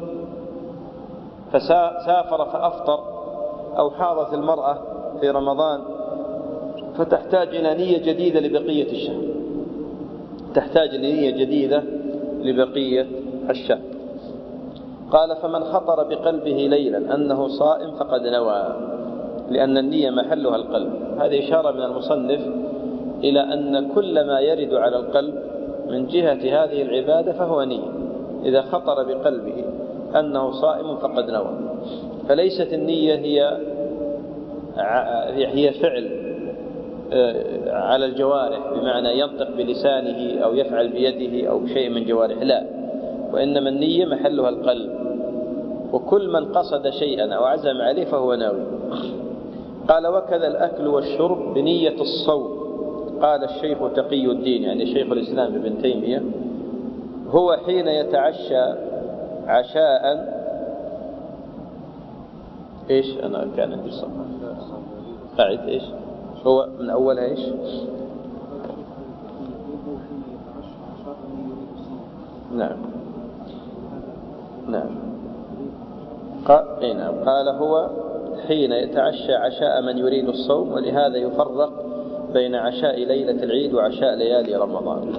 فسافر فأفطر، أو حاضت المرأة في رمضان فتحتاج إلى نية جديدة لبقية الشهر، تحتاج لنية جديدة لبقية الشهر. قال فمن خطر بقلبه ليلا أنه صائم فقد نوى، لأن النية محلها القلب. هذه إشارة من المصنف إلى أن كل ما يرد على القلب من جهة هذه العبادة فهو نية. إذا خطر بقلبه أنه صائم فقد نوى. فليست النية هي هي فعل على الجوارح بمعنى ينطق بلسانه أو يفعل بيده أو شيء من جوارح، لا، وإنما النية محلها القلب. وكل من قصد شيئا أو عزم عليه فهو ناوي. قال وكذا الأكل والشرب بنية الصوم. قال الشيخ تقي الدين يعني شيخ الإسلام ابن تيمية هو حين يتعشى عشاء إيش أنا كان عندي صفحة قاعد إيش هو من أولها إيش نعم نعم قال, نعم. قال هو حين يتعشى عشاء من يريد الصوم، ولهذا يفرق بين عشاء ليلة العيد وعشاء ليالي رمضان.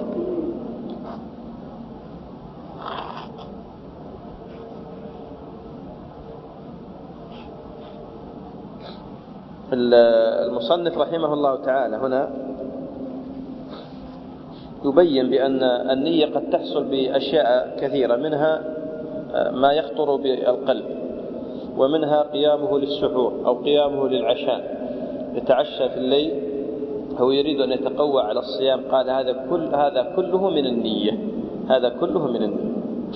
المصنف رحمه الله تعالى هنا يبين بأن النية قد تحصل بأشياء كثيرة، منها ما يخطر بالقلب، ومنها قيامه للسحور أو قيامه للعشاء، يتعشى في الليل هو يريد أن يتقوى على الصيام. قال هذا كل هذا كله من النية، هذا كله من النية.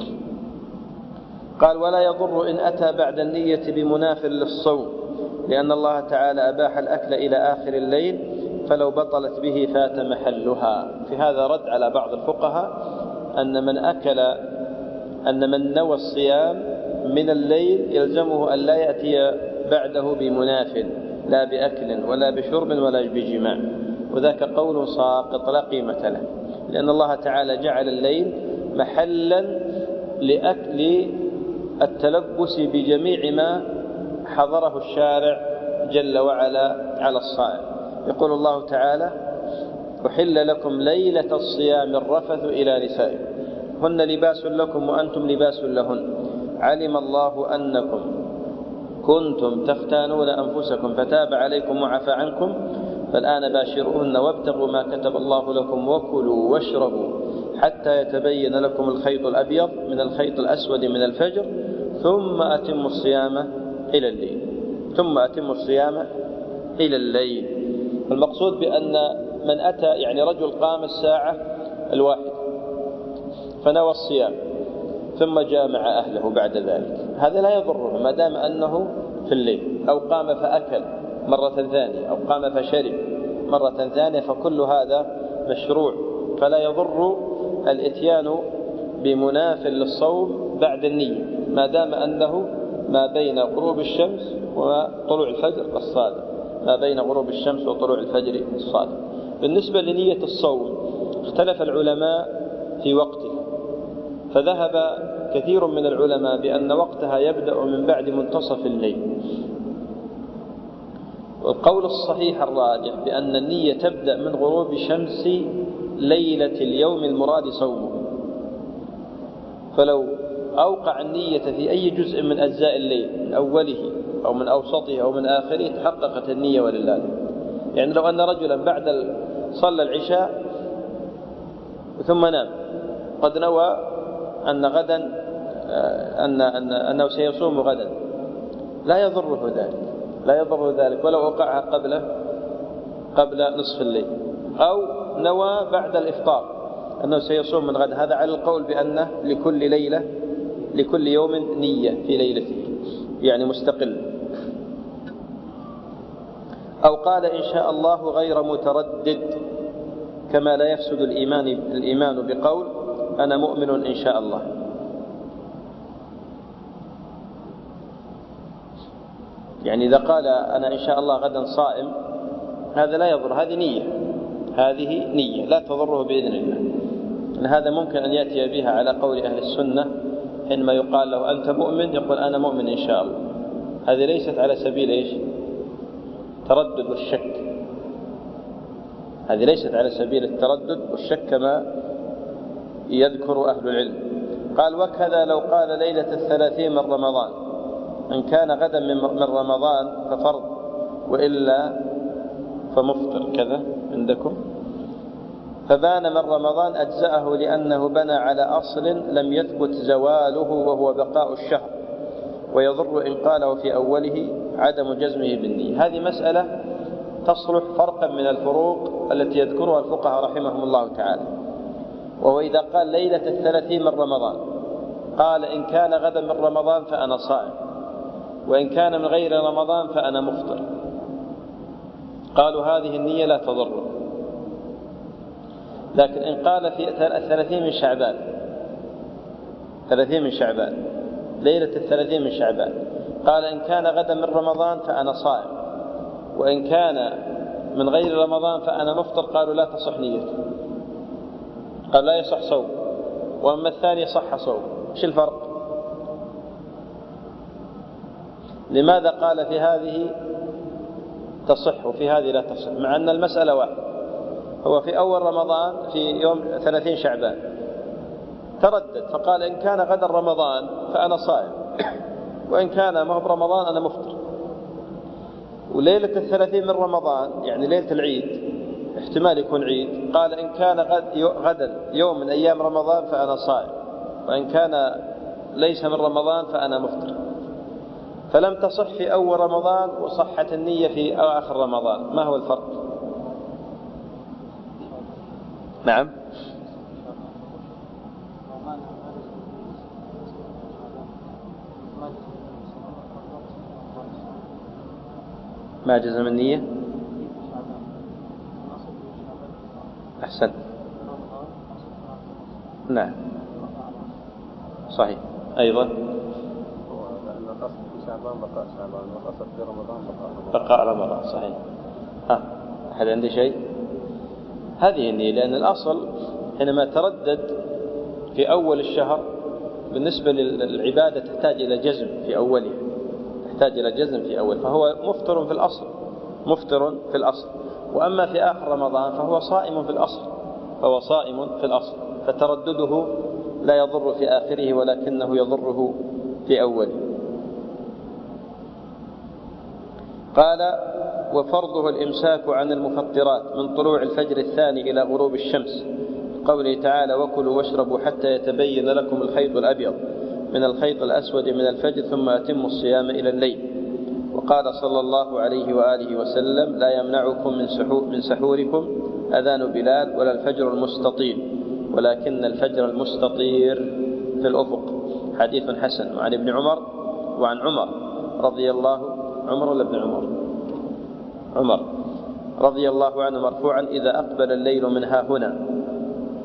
قال ولا يضر إن أتى بعد النية بمناف للصوم، لأن الله تعالى أباح الأكل إلى آخر الليل، فلو بطلت به فات محلها. في هذا رد على بعض الفقهاء أن من أكل أن من نوى الصيام من الليل يلزمه أن لا يأتي بعده بمناف، لا بأكل ولا بشرب ولا بجماع، وذاك قول ساقط لا قيمة له، لأن الله تعالى جعل الليل محلا لأكل التلبس بجميع ما حضره الشارع جل وعلا على الصائم. يقول الله تعالى أحل لكم ليلة الصيام الرفث إلى نسائكم هن لباس لكم وأنتم لباس لهن، علم الله أنكم كنتم تختانون أنفسكم فتاب عليكم وعفى عنكم، فالآن باشروهن وابتغوا ما كتب الله لكم وكلوا واشربوا حتى يتبين لكم الخيط الأبيض من الخيط الأسود من الفجر ثم أتموا الصيام إلى الليل ثم أتموا الصيام إلى الليل. المقصود بأن من أتى يعني رجل قام الساعة الواحدة فنوى الصيام ثم جاء مع أهله بعد ذلك، هذا لا يضره ما دام أنه في الليل، أو قام فأكل مرة ثانية أو قام فشرب مرة ثانية، فكل هذا مشروع، فلا يضر الإتيان بمناف للصوم بعد النية ما دام أنه ما بين غروب الشمس وطلوع الفجر الصادق، ما بين غروب الشمس وطلوع الفجر الصادق. بالنسبة لنية الصوم اختلف العلماء في وقته، فذهب كثير من العلماء بأن وقتها يبدأ من بعد منتصف الليل، والقول الصحيح الراجح بأن النية تبدأ من غروب شمس ليلة اليوم المراد صومه. فلو أوقع النية في أي جزء من أجزاء الليل من أوله أو من أوسطه أو من آخره تحققت النية ولله. يعني لو أن رجلا بعد صلى العشاء ثم نام قد نوى أن غدا أن أن أنه سيصوم غدا، لا يضره ذلك، لا يضره ذلك ولو وقعها قبل قبل نصف الليل، أو نوى بعد الإفطار أنه سيصوم من غدا، هذا على القول بأنه لكل ليلة لكل يوم نية في ليلته يعني مستقل. أو قال إن شاء الله غير متردد، كما لا يفسد الإيمان الإيمان بقول أنا مؤمن إن شاء الله. يعني إذا قال أنا إن شاء الله غدا صائم هذا لا يضر، هذه نية، هذه نية لا تضره بإذن الله. هذا ممكن أن يأتي بها على قول أهل السنة حينما يقال له أنت مؤمن يقول أنا مؤمن إن شاء الله. هذه ليست على سبيل إيش؟ تردد والشك، هذه ليست على سبيل التردد والشك كما يذكر أهل العلم. قال وكذا لو قال ليلة الثلاثين من رمضان إن كان غدا من رمضان ففرض وإلا فمفطر كذا عندكم، فبان من رمضان أجزأه لأنه بنى على أصل لم يثبت زواله وهو بقاء الشهر، ويضر إن قاله في أوله عدم جزمه بالنية. هذه مسألة تصلح فرقا من الفروق التي يذكرها الفقهاء رحمهم الله تعالى. وهو إذا قال ليلة الثلاثين من رمضان قال إن كان غدا من رمضان فأنا صائم، وإن كان من غير رمضان فأنا مفطر، قالوا هذه النية لا تضره. لكن إن قال في الثلاثين من شعبان، ثلاثين من شعبان ليلة الثلاثين من شعبان قال إن كان غدا من رمضان فأنا صائم، وإن كان من غير رمضان فأنا مفطر، قالوا لا تصح نيته، قال لا يصح صوم. وأما الثاني صح صوم. إيش الفرق؟ لماذا قال في هذه تصح وفي هذه لا تصح مع أن المسألة واحدة؟ هو في أول رمضان في يوم ثلاثين شعبان تردد فقال إن كان غدا رمضان فأنا صائم، وإن كان ما هو برمضان أنا مفطر. وليلة الثلاثين من رمضان يعني ليلة العيد احتمال يكون عيد، قال إن كان غد غدا يوم من أيام رمضان فأنا صائم، وإن كان ليس من رمضان فأنا مفطر. فلم تصح في أول رمضان وصحت النية في آخر رمضان. ما هو الفرق؟ نعم ما جزم النية. أحسن نعم صحيح أيضا. شعبان بقاء شعبان، وقصد في رمضان بقاء بقاء رمضان صحيح. ها أحد عنده شيء؟ هذه النية، لأن الأصل حينما تردد في أول الشهر بالنسبة للعبادة تحتاج إلى جزم في أولها، تحتاج إلى جزم في أول، فهو مفطر في الأصل، مفطر في الأصل. وأما في آخر رمضان فهو صائم في الأصل، فهو صائم في الأصل، فتردده لا يضر في آخره ولكنه يضره في أوله. قال وفرضه الإمساك عن المفطرات من طلوع الفجر الثاني إلى غروب الشمس، قوله تعالى وكلوا واشربوا حتى يتبين لكم الخيط الأبيض من الخيط الأسود من الفجر ثم أتموا الصيام إلى الليل. وقال صلى الله عليه وآله وسلم لا يمنعكم من سحور من سحوركم أذان بلال ولا الفجر المستطيل ولكن الفجر المستطير في الأفق. حديث حسن. وعن ابن عمر وعن عمر رضي الله عمر ولا ابن عمر عمر رضي الله عنه مرفوعا إذا أقبل الليل من ها هنا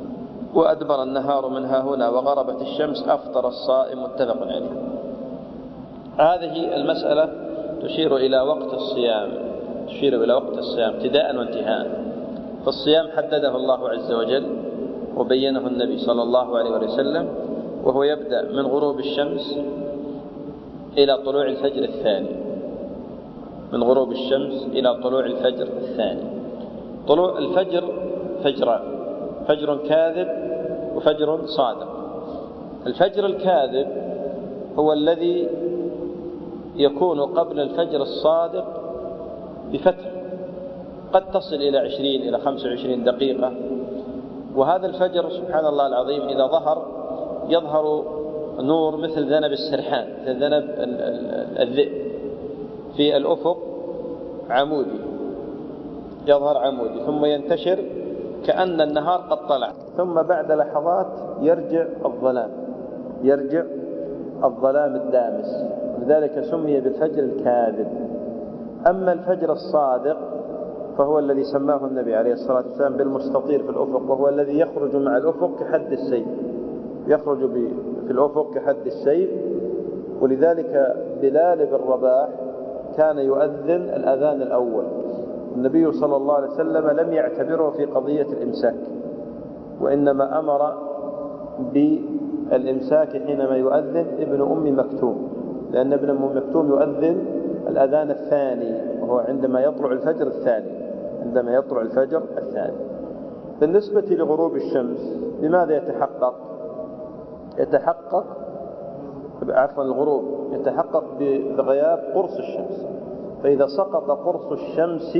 وأدبر النهار من ها هنا وغربت الشمس أفطر الصائم متفق عليه. هذه المسألة تشير إلى وقت الصيام، تشير إلى وقت الصيام ابتداء وانتهاء. فالصيام حدده الله عز وجل وبينه النبي صلى الله عليه وسلم، وهو يبدأ من غروب الشمس إلى طلوع الفجر الثاني، من غروب الشمس إلى طلوع الفجر الثاني. طلوع الفجر فجران: فجر كاذب وفجر صادق. الفجر الكاذب هو الذي يكون قبل الفجر الصادق بفترة قد تصل إلى عشرين إلى خمس وعشرين دقيقة، وهذا الفجر سبحان الله العظيم إذا ظهر يظهر نور مثل ذنب السرحان، مثل ذنب الذئب في الأفق، عمودي، يظهر عمودي ثم ينتشر كأن النهار قد طلع، ثم بعد لحظات يرجع الظلام، يرجع الظلام الدامس، لذلك سمي بالفجر الكاذب. أما الفجر الصادق فهو الذي سماه النبي عليه الصلاة والسلام بالمستطير في الأفق، وهو الذي يخرج مع الأفق كحد السيف، يخرج في الأفق كحد السيف. ولذلك بلال بن رباح كان يؤذن الأذان الأول. النبي صلى الله عليه وسلم لم يعتبره في قضية الإمساك، وإنما أمر بالإمساك حينما يؤذن ابن أم مكتوم، لأن ابن أم مكتوم يؤذن الأذان الثاني، وهو عندما يطلع الفجر الثاني، عندما يطلع الفجر الثاني. بالنسبة لغروب الشمس لماذا يتحقق؟ يتحقق عفوا الغروب يتحقق بغياب قرص الشمس، فإذا سقط قرص الشمس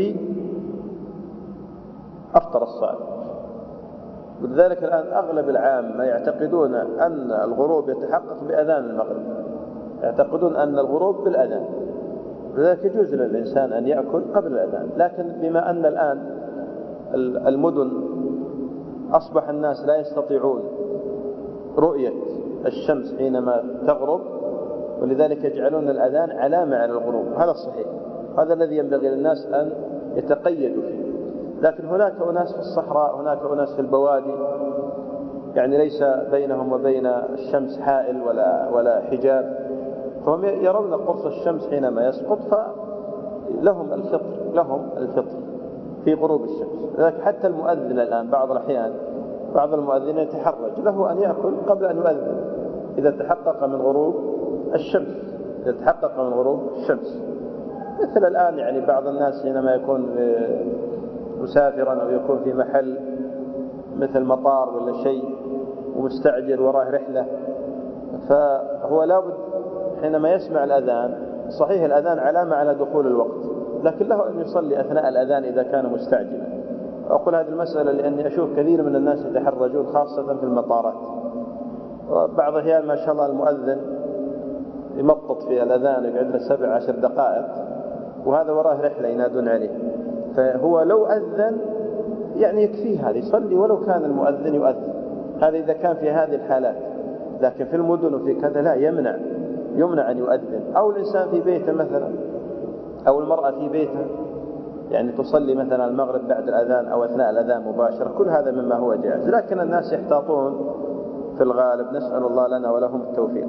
أفطر الصائم. ولذلك الآن أغلب العامة يعتقدون أن الغروب يتحقق بأذان المغرب، يعتقدون أن الغروب بالأذان، لذلك يجوز للإنسان أن يأكل قبل الأذان. لكن بما أن الآن المدن أصبح الناس لا يستطيعون رؤية الشمس حينما تغرب، ولذلك يجعلون الأذان علامة على الغروب، هذا الصحيح، هذا الذي ينبغي للناس أن يتقيدوا فيه. لكن هناك أناس في الصحراء، هناك أناس في البوادي، يعني ليس بينهم وبين الشمس حائل ولا ولا حجاب، فهم يرون قرص الشمس حينما يسقط، فلهم الفطر، لهم الفطر في غروب الشمس. لذلك حتى المؤذن الآن بعض الأحيان بعض المؤذنين يتحرج له أن يأكل قبل أن يؤذن إذا تحقق من غروب الشمس، إذا تحقق من غروب الشمس. مثل الآن يعني بعض الناس حينما يكون مسافرا أو يكون في محل مثل مطار ولا شيء ومستعجل وراه رحلة، فهو لابد حينما يسمع الأذان، صحيح الأذان علامة على دخول الوقت، لكن له أن يصلي أثناء الأذان إذا كان مستعجلا. أقول هذه المسألة لأني أشوف كثير من الناس يتحرجون خاصة في المطارات، وبعض الأحيان ما شاء الله المؤذن يمطط في الأذان يقعد له سبع عشر دقائق وهذا وراه رحلة ينادون عليه، فهو لو أذن يعني يكفيه هذا، يصلي ولو كان المؤذن يؤذن، هذا إذا كان في هذه الحالات. لكن في المدن وفي كذا لا، يمنع يمنع أن يؤذن. أو الإنسان في بيته مثلا، أو المرأة في بيته يعني تصلي مثلا المغرب بعد الأذان أو أثناء الأذان مباشرة، كل هذا مما هو جائز، لكن الناس يحتاطون في الغالب، نسأل الله لنا ولهم التوفيق.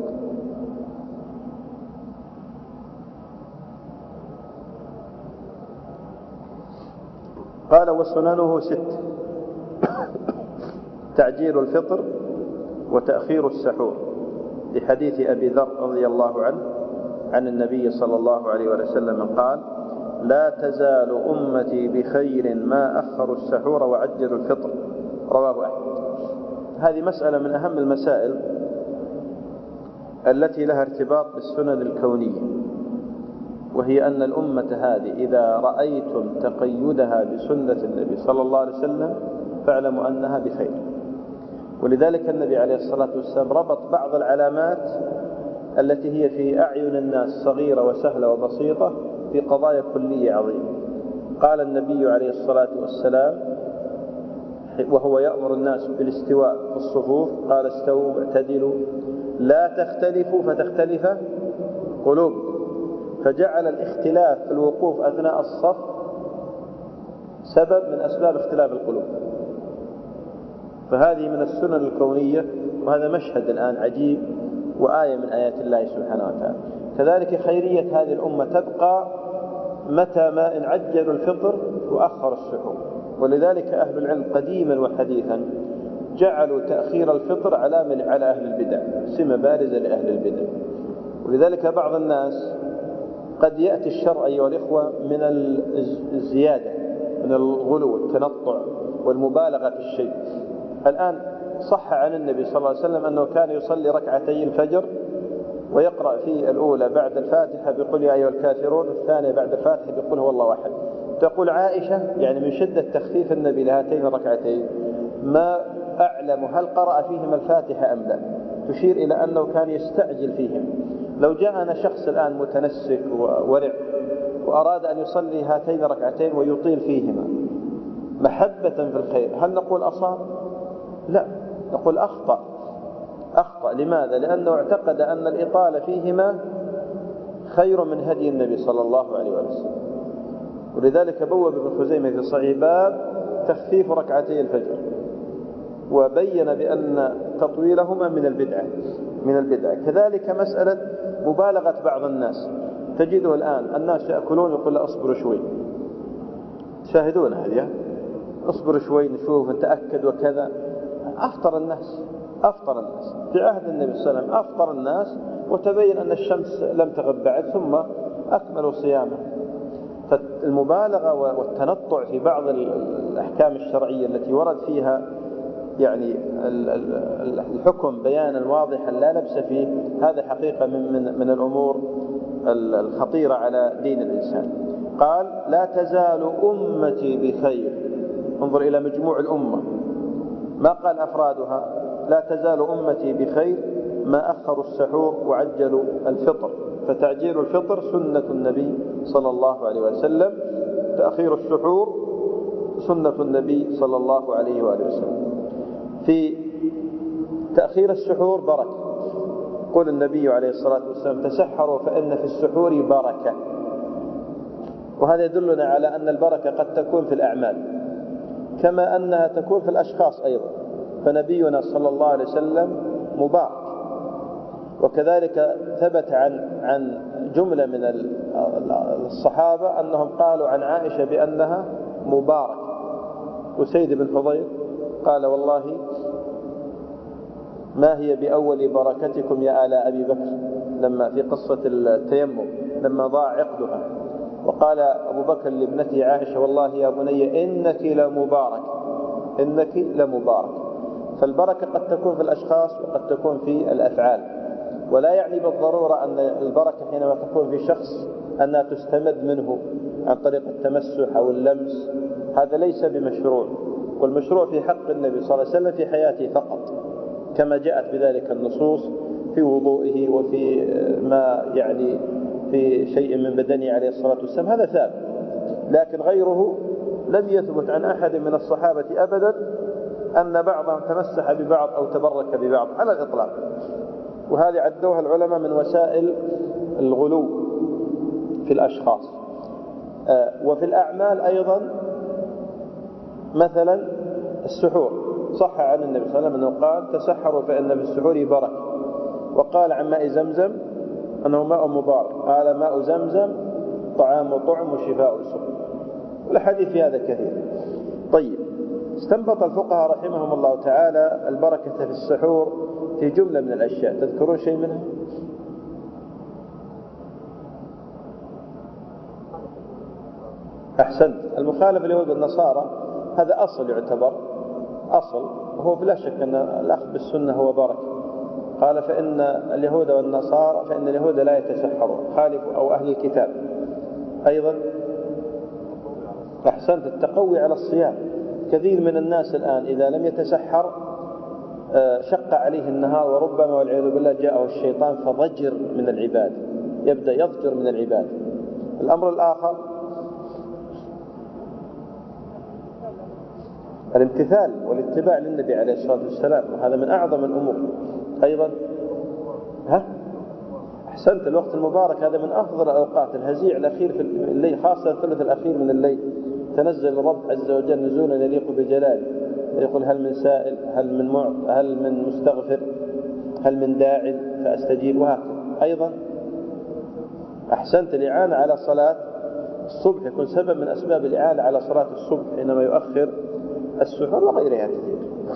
قال وسننه ست: تعجيل الفطر وتأخير السحور، لحديث أبي ذر رضي الله عنه عن النبي صلى الله عليه وسلم قال: لا تزال أمتي بخير ما أخروا السحور وعجلوا الفطر، رواه أحمد. هذه مسألة من أهم المسائل التي لها ارتباط بالسنن الكونية، وهي أن الأمة هذه إذا رأيتم تقيدها بسنة النبي صلى الله عليه وسلم فاعلموا أنها بخير. ولذلك النبي عليه الصلاة والسلام ربط بعض العلامات التي هي في أعين الناس صغيرة وسهلة وبسيطة في قضايا كلية عظيمة. قال النبي عليه الصلاة والسلام وهو يأمر الناس بالاستواء في الصفوف، قال: استووا واعتدلوا لا تختلفوا فتختلف قلوبكم، فجعل الاختلاف في الوقوف أثناء الصف سبب من أسباب اختلاف القلوب. فهذه من السنن الكونية، وهذا مشهد الآن عجيب وآية من آيات الله سبحانه وتعالى. كذلك خيرية هذه الأمة تبقى متى ما إن عجلوا الفطر وأخر السحور. ولذلك أهل العلم قديما وحديثا جعلوا تأخير الفطر علامة على أهل البدع، سمة بارزة لأهل البدع. ولذلك بعض الناس قد يأتي الشرع أيها الإخوة من الزيادة، من الغلو والتنطع والمبالغة في الشيء. الآن صح عن النبي صلى الله عليه وسلم أنه كان يصلي ركعتي الفجر ويقرأ في الأولى بعد الفاتحة بقول يا أيها الكافرون، والثانية بعد الفاتحة بقول هو الله أحد. تقول عائشة يعني من شدة تخفيف النبي لهاتين الركعتين ما أعلم هل قرأ فيهما الفاتحة أم لا، تشير إلى أنه كان يستعجل فيهم. لو جاءنا شخص الآن متنسك وورع وأراد أن يصلي هاتين الركعتين ويطيل فيهما محبة في الخير، هل نقول أصاب؟ لا، نقول أخطأ. أخطأ لماذا؟ لأنه اعتقد أن الإطالة فيهما خير من هدي النبي صلى الله عليه وسلم. ولذلك بوب ابن خزيمة في صحيح باب تخفيف ركعتي الفجر، وبين بأن تطويلهما من البدعة من البدعة. كذلك مسألة مبالغة بعض الناس، تجده الآن الناس يأكلون يقول لا أصبر شوي، تشاهدون هذه، أصبر شوي نشوف نتأكد وكذا. أفطر الناس أفطر الناس في عهد النبي صلى الله عليه وسلم، أفطر الناس وتبين أن الشمس لم تغب بعد ثم أكملوا صيامه. فالمبالغة والتنطع في بعض الأحكام الشرعية التي ورد فيها يعني الحكم بيانا واضحا لا لبس فيه، هذا حقيقة من, من, من الأمور الخطيرة على دين الإنسان. قال لا تزال أمتي بخير، انظر إلى مجموع الأمة، ما قال أفرادها. لا تزال أمتي بخير ما أخروا السحور وعجلوا الفطر، فتعجيل الفطر سنة النبي صلى الله عليه وسلم، تأخير السحور سنة النبي صلى الله عليه وآله وسلم. في تأخير السحور بركة، قول النبي عليه الصلاة والسلام تسحروا فإن في السحور بركة. وهذا يدلنا على أن البركة قد تكون في الأعمال كما أنها تكون في الأشخاص أيضا، فنبينا صلى الله عليه وسلم مبارك. وكذلك ثبت عن عن جملة من الصحابة أنهم قالوا عن عائشة بأنها مبارك. وسيد بن حضير قال والله ما هي بأول بركتكم يا آل أبي بكر، لما في قصة التيمم لما ضاع عقدها، وقال أبو بكر لابنته عائشة والله يا بني إنك لمبارك إنك لمبارك. فالبركة قد تكون في الأشخاص وقد تكون في الأفعال، ولا يعني بالضرورة أن البركة حينما تكون في شخص أنها تستمد منه عن طريق التمسح أو اللمس، هذا ليس بمشروع. والمشروع في حق النبي صلى الله عليه وسلم في حياته فقط، كما جاءت بذلك النصوص في وضوئه وفي ما يعني في شيء من بدنه عليه الصلاة والسلام، هذا ثابت. لكن غيره لم يثبت عن أحد من الصحابة أبدا أن بعضهم تمسح ببعض أو تبرك ببعض على الإطلاق. وهذه عدوها العلماء من وسائل الغلو في الأشخاص. وفي الأعمال أيضا مثلا السحور، صح عن النبي صلى الله عليه وسلم أنه قال تسحروا فإن في السحور بركة. وقال عن ماء زمزم أنه ماء مبارك، قال ماء زمزم طعام وطعم وشفاء وسقم. والحديث في هذا كثير. طيب، استنبط الفقهاء رحمهم الله تعالى البركة في السحور في جملة من الأشياء، تذكرون شيء منها؟ أحسنت. المخالف اليهود والنصارى هذا أصل يعتبر أصل، وهو بلا شك أن الأخذ بالسنة هو بركة. قال فإن اليهود والنصارى فإن اليهود لا يتسحرون، خالفوا أو أهل الكتاب أيضا. أحسنت، التقوي على الصيام. كثير من الناس الآن إذا لم يتسحر شق عليه النهار، وربما والعياذ بالله جاءه الشيطان فضجر من العباد، يبدأ يضجر من العباد. الأمر الآخر الامتثال والاتباع للنبي عليه الصلاة والسلام، وهذا من أعظم الأمور أيضا. ها؟ أحسنت، الوقت المبارك هذا من أفضل الأوقات، الهزيع الأخير في الليل، خاصة الثلث الأخير من الليل، تنزل الرب عز وجل نزولا يليق بجلاله، يقول هل من سائل، هل من معط، هل من مستغفر، هل من داع فأستجيب، وهكذا. أيضا أحسنت الإعانة على صلاة الصبح يكون سبب من أسباب الإعانة على صلاة الصبح حينما يؤخر السحور وغيرها كثير.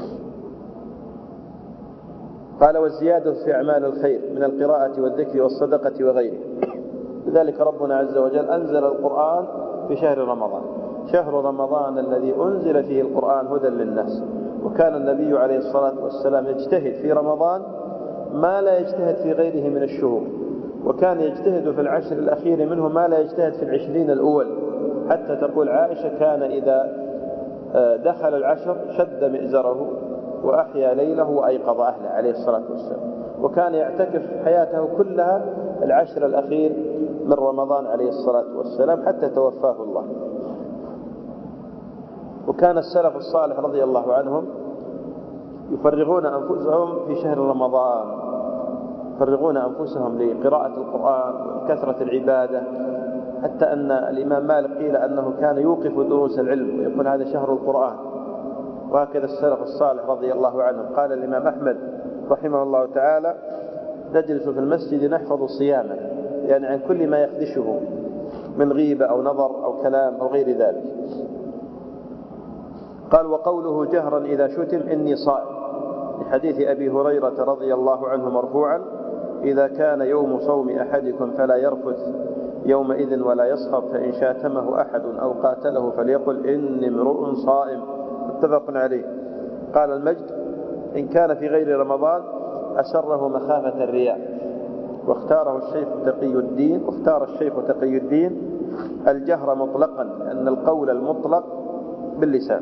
قال والزيادة في أعمال الخير من القراءة والذكر والصدقة وغيره. لذلك ربنا عز وجل أنزل القرآن في شهر رمضان، شهر رمضان الذي أنزل فيه القرآن هدى للناس. وكان النبي عليه الصلاة والسلام يجتهد في رمضان ما لا يجتهد في غيره من الشهور، وكان يجتهد في العشر الأخير منه ما لا يجتهد في العشرين الأول، حتى تقول عائشة كان إذا دخل العشر شد مئزره وأحيا ليله وأيقظ أهله عليه الصلاة والسلام. وكان يعتكف حياته كلها العشر الأخير من رمضان عليه الصلاة والسلام حتى توفاه الله. وكان السلف الصالح رضي الله عنهم يفرغون أنفسهم في شهر رمضان، يفرغون أنفسهم لقراءة القرآن وكثرة العبادة، حتى أن الإمام مالك قيل أنه كان يوقف دروس العلم ويقول هذا شهر القرآن. وهكذا السلف الصالح رضي الله عنهم. قال الإمام أحمد رحمه الله تعالى نجلس في المسجد نحفظ صيامه، يعني عن كل ما يخدشه من غيبة أو نظر أو كلام أو غير ذلك. قال وقوله جهرا إذا شتم إني صائم، لحديث أبي هريرة رضي الله عنه مرفوعا إذا كان يوم صوم أحدكم فلا يرفث يومئذ ولا يصخب، فإن شاتمه أحد أو قاتله فليقل إني امرؤ صائم، متفق عليه. قال المجد إن كان في غير رمضان أسره مخافة الرياء. واختاره الشيخ تقي الدين واختار الشيخ تقي الدين الجهر مطلقا، لأن القول المطلق باللسان.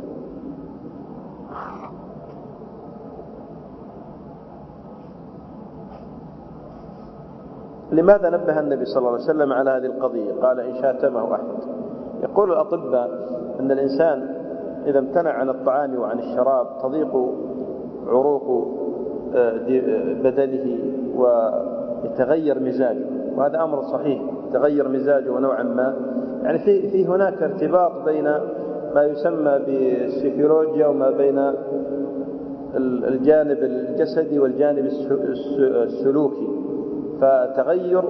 لماذا نبه النبي صلى الله عليه وسلم على هذه القضية؟ قال إن شاتمه أحد. يقول الأطباء أن الإنسان إذا امتنع عن الطعام وعن الشراب تضيق عروق بدنه ويتغير مزاجه، وهذا أمر صحيح، يتغير مزاجه نوعا ما. يعني في في هناك ارتباط بين ما يسمى بالسيكولوجيا وما بين الجانب الجسدي والجانب السلوكي. فتغير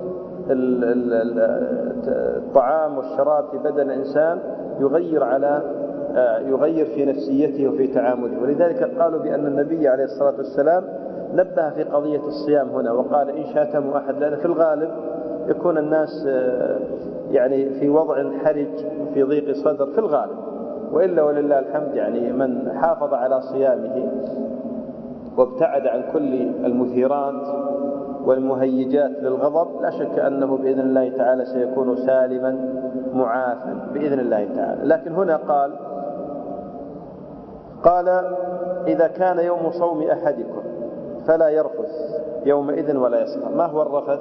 الطعام والشراب في بدن الإنسان يغير على يغير في نفسيته وفي تعامله. ولذلك قالوا بأن النبي عليه الصلاة والسلام نبه في قضية الصيام هنا وقال إن شاتموا أحد، لأن في الغالب يكون الناس يعني في وضع حرج في ضيق صدر في الغالب، وإلا ولله الحمد يعني من حافظ على صيامه وابتعد عن كل المثيرات والمهيجات للغضب لا شك أنه بإذن الله تعالى سيكون سالما معافا بإذن الله تعالى. لكن هنا قال قال إذا كان يوم صوم أحدكم فلا يرفث يومئذ ولا يسخر. ما هو الرفث؟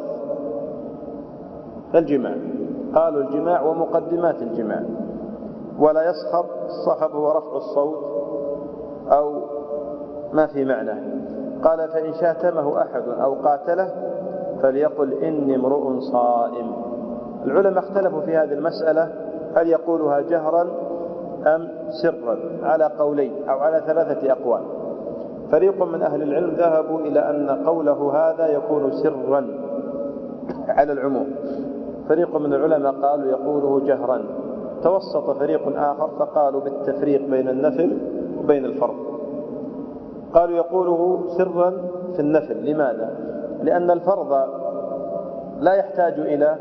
الجماع. قالوا الجماع ومقدمات الجماع. ولا يسخر، الصخب هو رفع الصوت أو ما في معنى. قال فإن شاتمه أحد أو قاتله فليقل إني امرؤ صائم. العلماء اختلفوا في هذه المسألة هل يقولها جهرا أم سرا، على قولين أو على ثلاثة أقوال. فريق من أهل العلم ذهبوا إلى أن قوله هذا يكون سرا على العموم، فريق من العلماء قالوا يقوله جهرا. توسط فريق آخر فقالوا بالتفريق بين النفل وبين الفرض، قالوا يقوله سرا في النفل. لماذا؟ لأن الفرض لا يحتاج إلى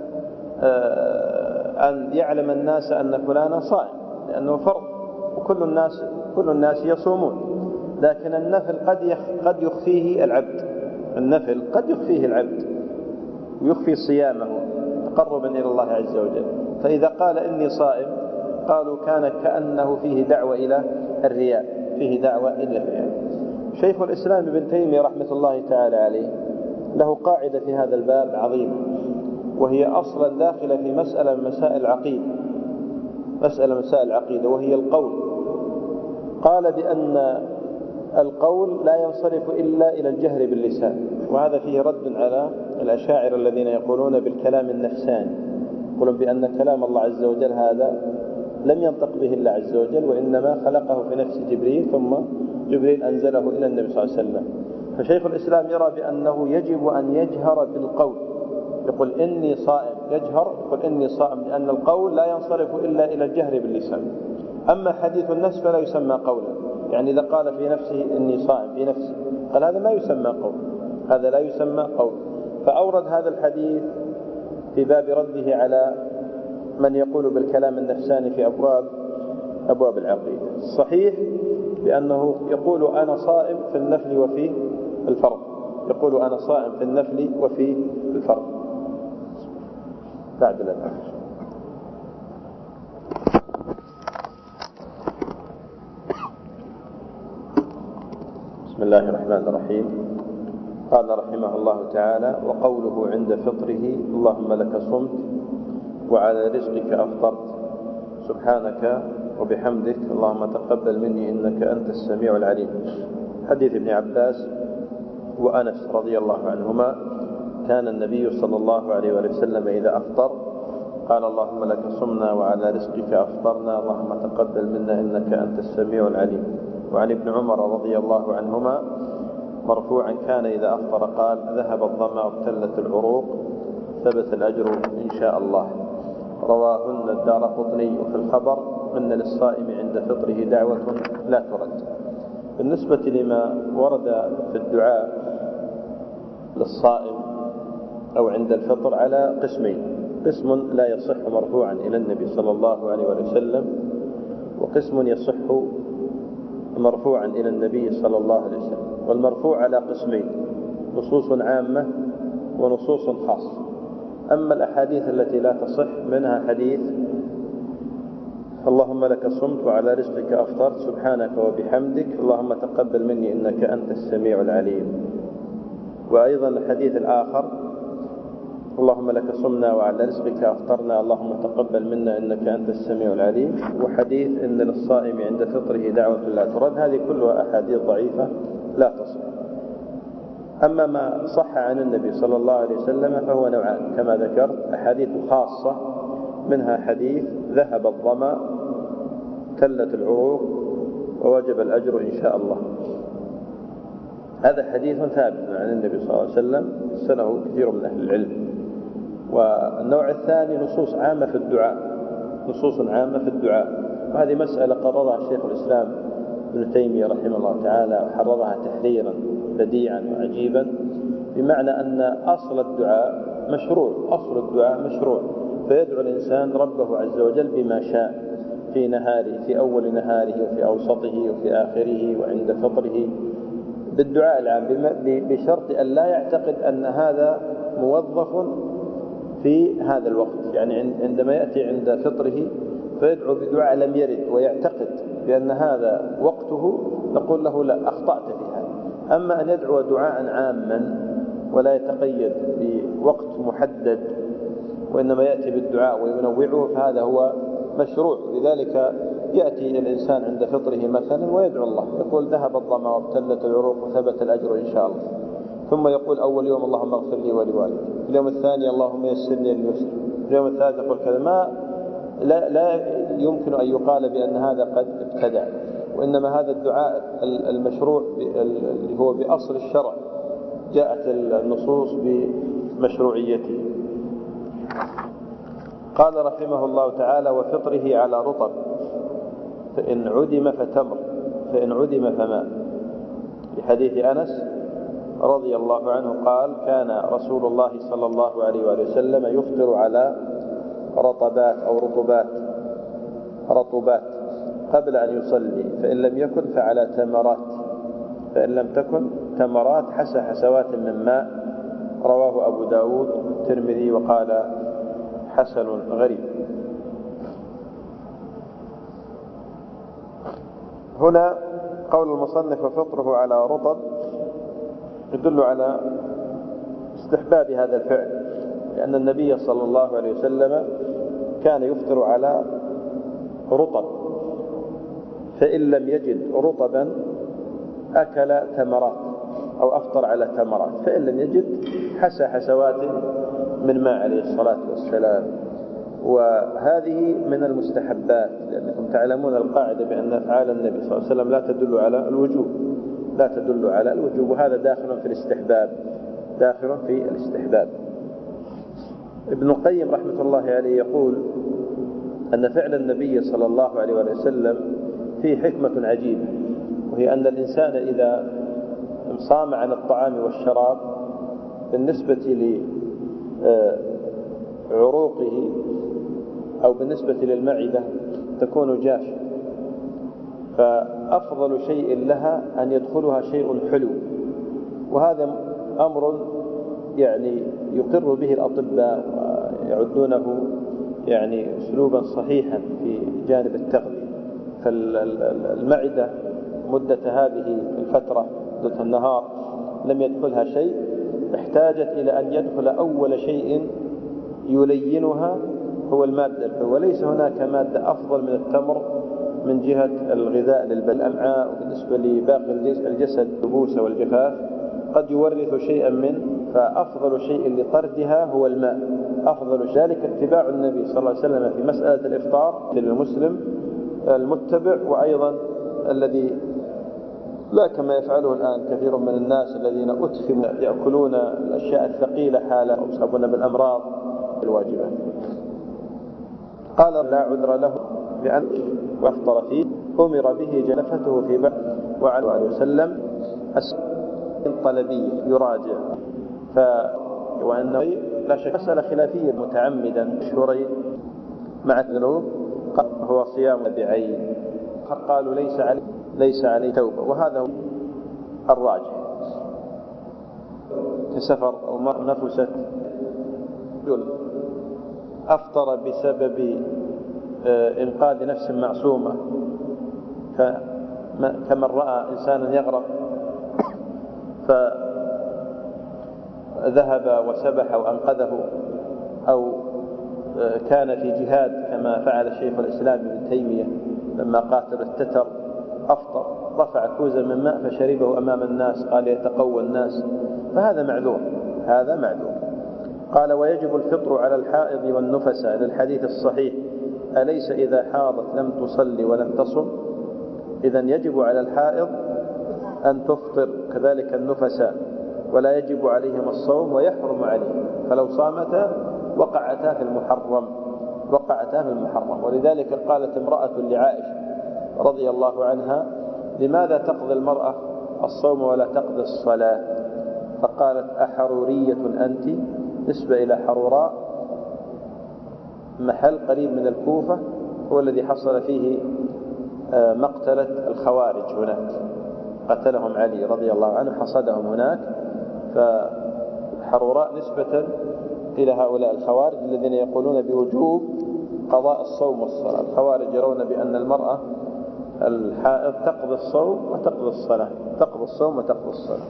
أن يعلم الناس أن فلانا صائم، لأنه فرض وكل الناس كل الناس يصومون. لكن النفل قد قد يخفيه العبد، النفل قد يخفيه العبد ويخفي صيامه تقربا إلى الله عز وجل. فإذا قال إني صائم قالوا كان كأنه فيه دعوة إلى الرياء، فيه دعوة إلى الرياء. شيخ الإسلام ابن تيمية رحمة الله تعالى عليه له قاعدة في هذا الباب عظيمة، وهي أصلا داخلة في مسألة من مسائل العقيدة، مسألة من مسائل العقيدة وهي القول. قال بأن القول لا ينصرف إلا إلى الجهر باللسان، وهذا فيه رد على الأشاعرة الذين يقولون بالكلام النفساني، يقولون بأن كلام الله عز وجل هذا لم ينطق به الله عز وجل، وإنما خلقه في نفس جبريل، ثم جبريل أنزله إلى النبي صلى الله عليه وسلم. فشيخ الإسلام يرى بأنه يجب أن يجهر بالقول، يقول إني صائم، يجهر يقول إني صائم، لأن القول لا ينصرف إلا إلى الجهر باللسان. أما حديث النفس فلا يسمى قولا، يعني إذا قال في نفسه إني صائم في نفسه، قال هذا ما يسمى قول، هذا لا يسمى قول. فأورد هذا الحديث في باب رده على من يقول بالكلام النفساني في أبواب أبواب العقيدة. الصحيح بأنه يقول أنا صائم في النفل وفي الفرض، يقول أنا صائم في النفل وفي الفرض. بعد الأذان. بسم الله الرحمن الرحيم. قال رحمه الله تعالى: وقوله عند فطره: اللهم لك صمت وعلى رزقك أفطرت، سبحانك وبحمدك اللهم تقبل مني إنك أنت السميع العليم. حديث ابن عباس وأنس رضي الله عنهما: كان النبي صلى الله عليه وسلم إذا أفطر قال: اللهم لك صمنا وعلى رزقك أفطرنا، اللهم تقبل منا إنك أنت السميع العليم. وعن ابن عمر رضي الله عنهما مرفوعا: كان إذا أفطر قال: ذهب الظمأ وابتلت العروق، ثبت الأجر إن شاء الله. رواهن الدارقطني. في الخبر: إن للصائم عند فطره دعوة لا ترد. بالنسبة لما ورد في الدعاء للصائم أو عند الفطر على قسمين: قسم لا يصح مرفوعا إلى النبي صلى الله عليه وسلم، وقسم يصح مرفوعا إلى النبي صلى الله عليه وسلم. والمرفوع على قسمين: نصوص عامة ونصوص خاصة. أما الأحاديث التي لا تصح منها حديث: اللهم لك صمت وعلى رزقك أفطرت، سبحانك وبحمدك اللهم تقبل مني إنك أنت السميع العليم. وأيضا الحديث الآخر: اللهم لك صمنا وعلى رزقك أفطرنا، اللهم تقبل منا إنك أنت السميع العليم. وحديث: إن للصائم عند فطره دعوة لا ترد. هذه كلها أحاديث ضعيفة لا تصح. أما ما صح عن النبي صلى الله عليه وسلم فهو نوعان كما ذكرت: أحاديث خاصة، منها حديث ذهب الظمأ، تلت العروق، ووجب الأجر إن شاء الله. هذا حديث ثابت عن النبي صلى الله عليه وسلم، سنه كثير من أهل العلم. والنوع الثاني نصوص عامة في الدعاء، نصوص عامة في الدعاء. وهذه مسألة قررها شيخ الإسلام ابن تيمية رحمه الله تعالى، وحررها تحريرا بديعا وعجيبا، بمعنى أن أصل الدعاء مشروع، أصل الدعاء مشروع، فيدعو الإنسان ربه عز وجل بما شاء في نهاره، في أول نهاره وفي أوسطه وفي آخره وعند فطره، بالدعاء العام، بشرط أن لا يعتقد أن هذا موظف في هذا الوقت. يعني عندما يأتي عند فطره فيدعو بدعاء لم يرد ويعتقد بأن هذا وقته، نقول له لا، أخطأت في هذا. أما أن يدعو دعاء عاما ولا يتقيد بوقت محدد، وإنما يأتي بالدعاء وينوعه، فهذا هو مشروع. لذلك يأتي الإنسان عند فطره مثلا ويدعو الله، يقول ذهب الظمأ وابتلت العروق وثبت الأجر إن شاء الله، ثم يقول أول يوم اللهم اغفر لي ولوالدي، اليوم الثاني اللهم يسر لي اليسر، اليوم الثالث يقول كذا. ما لا, لا يمكن أن يقال بأن هذا قد ابتدع، وإنما هذا الدعاء المشروع اللي هو بأصل الشرع، جاءت النصوص بمشروعيته. قال رحمه الله تعالى: وفطره على رطب، فإن عدم فتمر، فإن عدم فماء. في حديث أنس رضي الله عنه قال: كان رسول الله صلى الله عليه وآله وسلم يفطر على رطبات أو رطبات رطبات قبل أن يصلي، فإن لم يكن فعلى تمرات، فإن لم تكن تمرات حسى حسوات من ماء. رواه أبو داود الترمذي وقال حسن غريب. هنا قول المصنف وفطره على رطب يدل على استحباب هذا الفعل، لأن النبي صلى الله عليه وسلم كان يفطر على رطب، فإن لم يجد رطبا أكل تمرات أو أفطر على تمرات، فإن لم يجد حسى حسوات من ماء عليه الصلاة والسلام. وهذه من المستحبات، لأنكم تعلمون القاعدة بأن أفعال النبي صلى الله عليه وسلم لا تدل على الوجوب لا تدل على الوجوب وهذا داخل في الاستحباب داخل في الاستحباب. ابن القيم رحمة الله عليه يقول أن فعل النبي صلى الله عليه وسلم فيه حكمة عجيبة، وهي أن الإنسان إذا صام عن الطعام والشراب بالنسبة لعروقه أو بالنسبة للمعدة تكون جافة، فأفضل شيء لها أن يدخلها شيء حلو، وهذا أمر يعني يقر به الأطباء ويعدونه يعني أسلوبا صحيحا في جانب التغذية. فالمعدة مدة هذه الفترة مدة النهار لم يدخلها شيء، احتاجت إلى أن يدخل أول شيء يلينها هو المادة الحلوة، وليس هناك مادة أفضل من التمر من جهة الغذاء للأمعاء. وبالنسبة لباقي الجسد البوسة والجفاف قد يورث شيئا منه، فأفضل شيء لطردها هو الماء. أفضل ذلك اتباع النبي صلى الله عليه وسلم في مسألة الإفطار للمسلم المتبع، وأيضا الذي لا كما يفعله الآن كثير من الناس الذين أتخموا يأكلون الأشياء الثقيلة حالا أو يصابون بالأمراض الواجبة. قال لا عذر له بأن وافطر فيه، أمر به جلفته في بعض وعلى آله وسلم طلبية يراجع، ف وأنه لا شك مسألة خلافية متعمدا شهرين مع الذنوب هو صيام بعين، قالوا ليس عليه ليس عليه توبة، وهذا هو الراجح. في سفر أو نفست أفطر بسبب إنقاذ نفس معصومة كمن رأى إنسانا يغرق فذهب وسبح وأنقذه، أو كان في جهاد كما فعل شيخ الإسلام ابن تيمية لما قاتل التتر أفطر، رفع كوزا من ماء فشربه أمام الناس قال يتقوى الناس، فهذا معذور هذا معذور. قال ويجب الفطر على الحائض والنفساء للحديث الصحيح أليس إذا حاضت لم تصلي ولم تصم؟ إذن يجب على الحائض أن تفطر كذلك النفساء، ولا يجب عليهم الصوم ويحرم عليهم، فلو صامتا وقعتا في المحرم وقعتا في المحرم. ولذلك قالت امرأة لعائشة رضي الله عنها لماذا تقضي المرأة الصوم ولا تقضي الصلاة؟ فقالت أحرورية أنت؟ نسبة إلى حروراء، محل قريب من الكوفة هو الذي حصل فيه مقتلة الخوارج، هناك قتلهم علي رضي الله عنه حصدهم هناك، فحروراء نسبة إلى هؤلاء الخوارج الذين يقولون بوجوب قضاء الصوم والصلاة. الخوارج يرون بأن المرأة الحائض تقضي الصوم وتقضي الصلاة تقضي الصوم وتقضي الصلاة.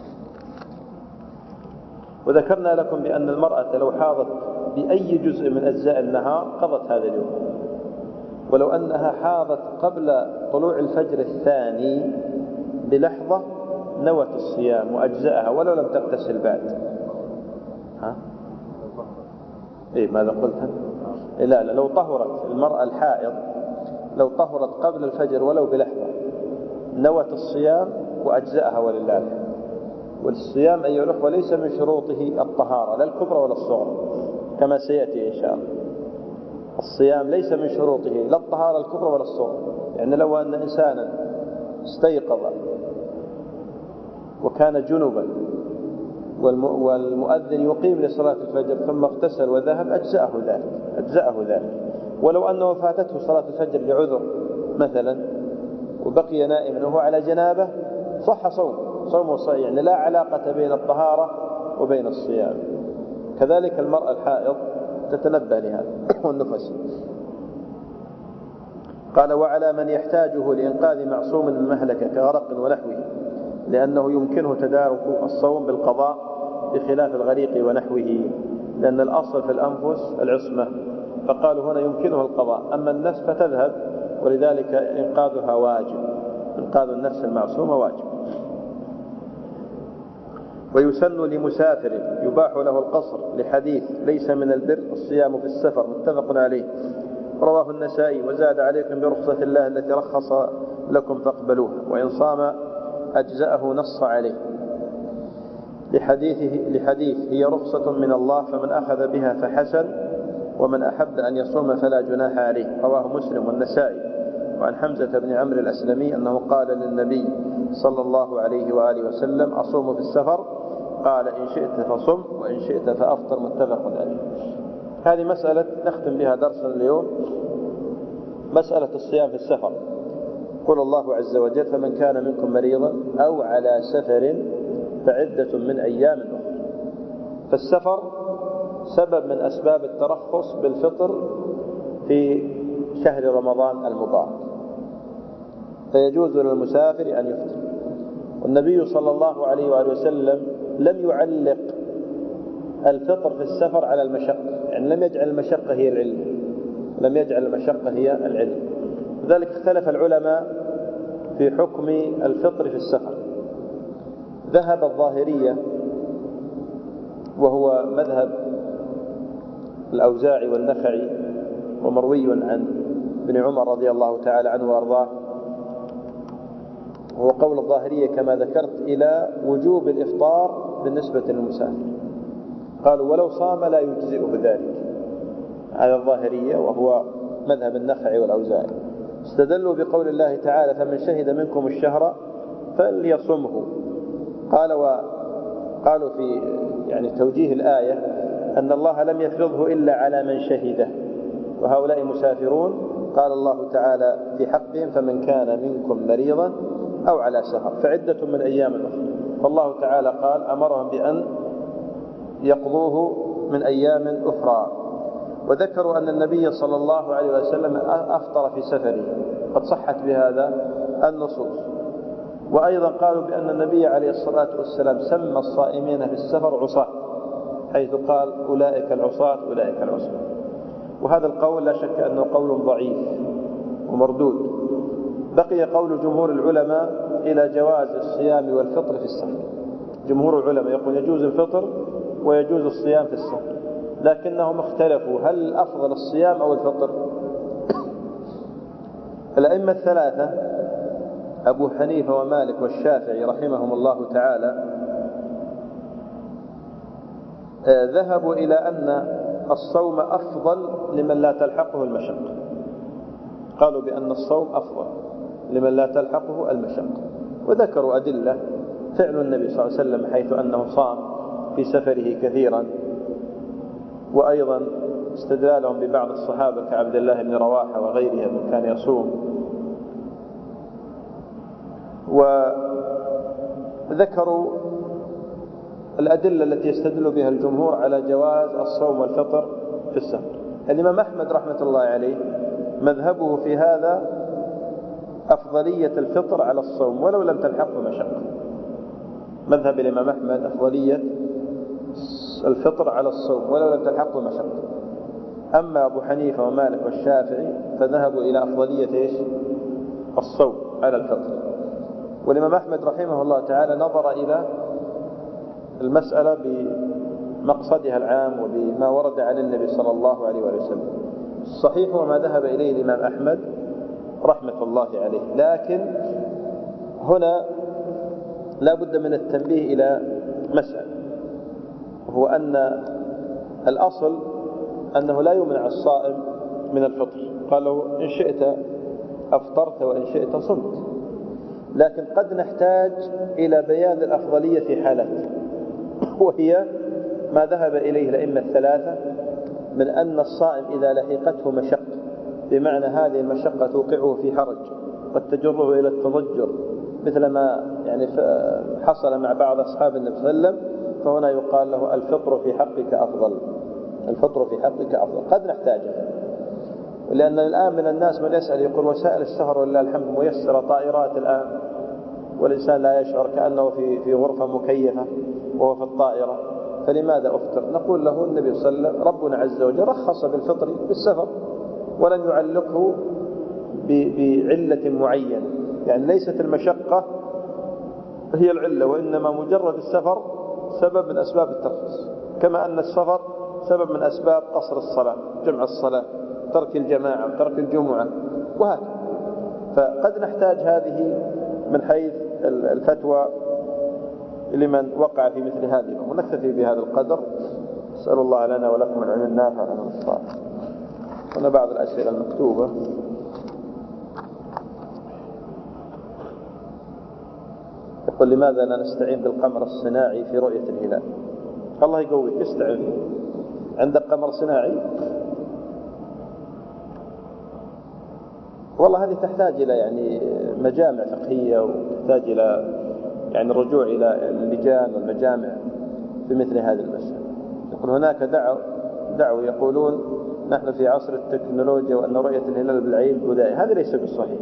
وذكرنا لكم بأن المرأة لو حاضت بأي جزء من أجزاء النهار قضت هذا اليوم، ولو أنها حاضت قبل طلوع الفجر الثاني بلحظة نوت الصيام وأجزاءها ولو لم تغتسل بعد. ها؟ إيه ماذا قلت؟ إيه لا لا لو طهرت المرأة الحائض لو طهرت قبل الفجر ولو بلحظة نوت الصيام وأجزاءها ولله الحمد. والصيام أيها الأخوة ليس من شروطه الطهارة لا الكبرى ولا الصغرى كما سيأتي إن شاء الله. الصيام ليس من شروطه لا الطهارة الكبرى ولا الصغرى، يعني لو أن إنسانا استيقظ وكان جنبا والمؤذن يقيم لصلاة الفجر ثم اغتسل وذهب أجزأه ذلك أجزأه ذلك ولو أنه فاتته صلاة الفجر لعذر مثلا وبقي نائما وهو على جنابه صح صوم صومه صحيح، يعني لا علاقة بين الطهارة وبين الصيام. كذلك المرأة الحائض تتنبه لهذا والنفس. قال وعلى من يحتاجه لإنقاذ معصوم من مهلكة كغرق ونحوه، لأنه يمكنه تدارك الصوم بالقضاء بخلاف الغريق ونحوه، لأن الأصل في الأنفس العصمة، فقالوا هنا يمكنه القضاء، أما النفس فتذهب، ولذلك إنقاذها واجب، إنقاذ النفس المعصومة واجب. ويسن لمسافر يباح له القصر لحديث ليس من البر الصيام في السفر متفق عليه رواه النسائي وزاد عليكم برخصة الله التي رخص لكم فاقبلوها وإن صام أجزأه نص عليه لحديثه لحديث هي رخصة من الله فمن أخذ بها فحسن ومن أحب أن يصوم فلا جناح عليه رواه مسلم والنسائي. وعن حمزة بن عمرو الأسلمي أنه قال للنبي صلى الله عليه وآله وسلم أصوم في السفر قال إن شئت فصم وإن شئت فأفطر متفق عليه. هذه مسألة نختم بها درسنا اليوم، مسألة الصيام في السفر. قال الله عز وجل فمن كان منكم مريضا أو على سفر فعدة من أيام أخرى. فالسفر سبب من أسباب الترخص بالفطر في شهر رمضان المبارك، فيجوز للمسافر أن يفطر. والنبي صلى الله عليه وآله وسلم لم يعلق الفطر في السفر على المشقة، يعني لم يجعل المشقة هي العلة، لم يجعل المشقة هي العلة. لذلك اختلف العلماء في حكم الفطر في السفر. ذهب الظاهرية وهو مذهب الأوزاعي والنخعي ومروي عن ابن عمر رضي الله تعالى عنه وأرضاه، وهو قول الظاهرية كما ذكرت إلى وجوب الإفطار بالنسبة للمسافر. قالوا ولو صام لا يجزئه ذلك، هذا الظاهرية وهو مذهب النخعي والأوزاعي. استدلوا بقول الله تعالى فمن شهد منكم الشهر فليصمه. قال وقالوا في يعني توجيه الآية أن الله لم يفرضه إلا على من شهده وهؤلاء مسافرون. قال الله تعالى في حقهم فمن كان منكم مريضا أو على سفر فعدة من أيام أخرى. فالله تعالى قال أمرهم بأن يقضوه من أيام أخرى. وذكروا أن النبي صلى الله عليه وسلم أفطر في سفره، قد صحت بهذا النصوص. وأيضا قالوا بأن النبي عليه الصلاة والسلام سمى الصائمين في السفر عصاة، حيث قال أولئك العصاة أولئك العصاة. وهذا القول لا شك أنه قول ضعيف ومردود. بقي قول جمهور العلماء إلى جواز الصيام والفطر في السفر. جمهور العلماء يقول يجوز الفطر ويجوز الصيام في السفر، لكنهم اختلفوا هل الأفضل الصيام أو الفطر. الأئمة الثلاثة أبو حنيفة ومالك والشافعي رحمهم الله تعالى ذهبوا إلى أن الصوم أفضل لمن لا تلحقه المشقة. قالوا بأن الصوم أفضل لمن لا تلحقه المشقة، وذكروا أدلة فعل النبي صلى الله عليه وسلم حيث أنه صام في سفره كثيرا، وأيضا استدلالهم ببعض الصحابة كعبد الله بن رواحة وغيره من كان يصوم. وذكروا الأدلة التي يستدل بها الجمهور على جواز الصوم والفطر في السفر. الإمام أحمد رحمة الله عليه مذهبه في هذا أفضلية الفطر على الصوم ولو لم تلحقه مشقة. مذهب الإمام أحمد أفضلية الفطر على الصوم ولو لم تلحقه مشقة. أما أبو حنيفة ومالك والشافعي فذهبوا إلى أفضلية إيش؟ الصوم على الفطر. والإمام أحمد رحمه الله تعالى نظر إلى المسألة بمقصدها العام وبما ورد عن النبي صلى الله عليه وسلم. الصحيح وما ذهب إليه الإمام أحمد رحمة الله عليه. لكن هنا لا بد من التنبيه إلى مسألة، هو أن الأصل أنه لا يمنع الصائم من الفطر. قالوا إن شئت أفطرت وإن شئت صمت، لكن قد نحتاج إلى بيان الأفضلية في حالات، وهي ما ذهب إليه الأئمة الثلاثة من أن الصائم إذا لحقته مشقة، بمعنى هذه المشقة توقعه في حرج قد تجره إلى التضجر مثل ما يعني حصل مع بعض أصحاب النبي صلى الله عليه وسلم، فهنا يقال له الفطر في حقك أفضل، الفطر في حقك أفضل. قد نحتاجه، لأن الآن من الناس من يسأل يقول وسائل السفر ولله الحمد ميسرة، طائرات الآن والإنسان لا يشعر كأنه في في غرفة مكيفة وهو في الطائرة، فلماذا أفطر؟ نقول له النبي صلى الله عليه وسلم ربنا عز وجل رخص بالفطر بالسفر ولن يعلقه بعلة معينة، يعني ليست المشقة هي العلة، وإنما مجرد السفر سبب من أسباب الترخيص، كما أن السفر سبب من أسباب قصر الصلاة، جمع الصلاة، ترك الجماعة، ترك الجمعة، وهكذا. فقد نحتاج هذه من حيث الفتوى لمن وقع في مثل هذه. ونكتفي بهذا القدر. أسأل الله لنا ولكم العلم النافع والعمل الصالح. هنا بعض الأسئلة المكتوبة. يقول: لماذا لا نستعين بالقمر الصناعي في رؤية الهلال؟ الله يقويك، استعين. عندك قمر صناعي؟ والله هذه تحتاج إلى يعني مجامع فقهية، وتحتاج إلى يعني الرجوع إلى اللجان والمجامع بمثل هذه المسألة. يقول: هناك دعوة دعوة يقولون نحن في عصر التكنولوجيا وأن رؤية الهلال بالعين بدائية. هذا ليس بالصحيح.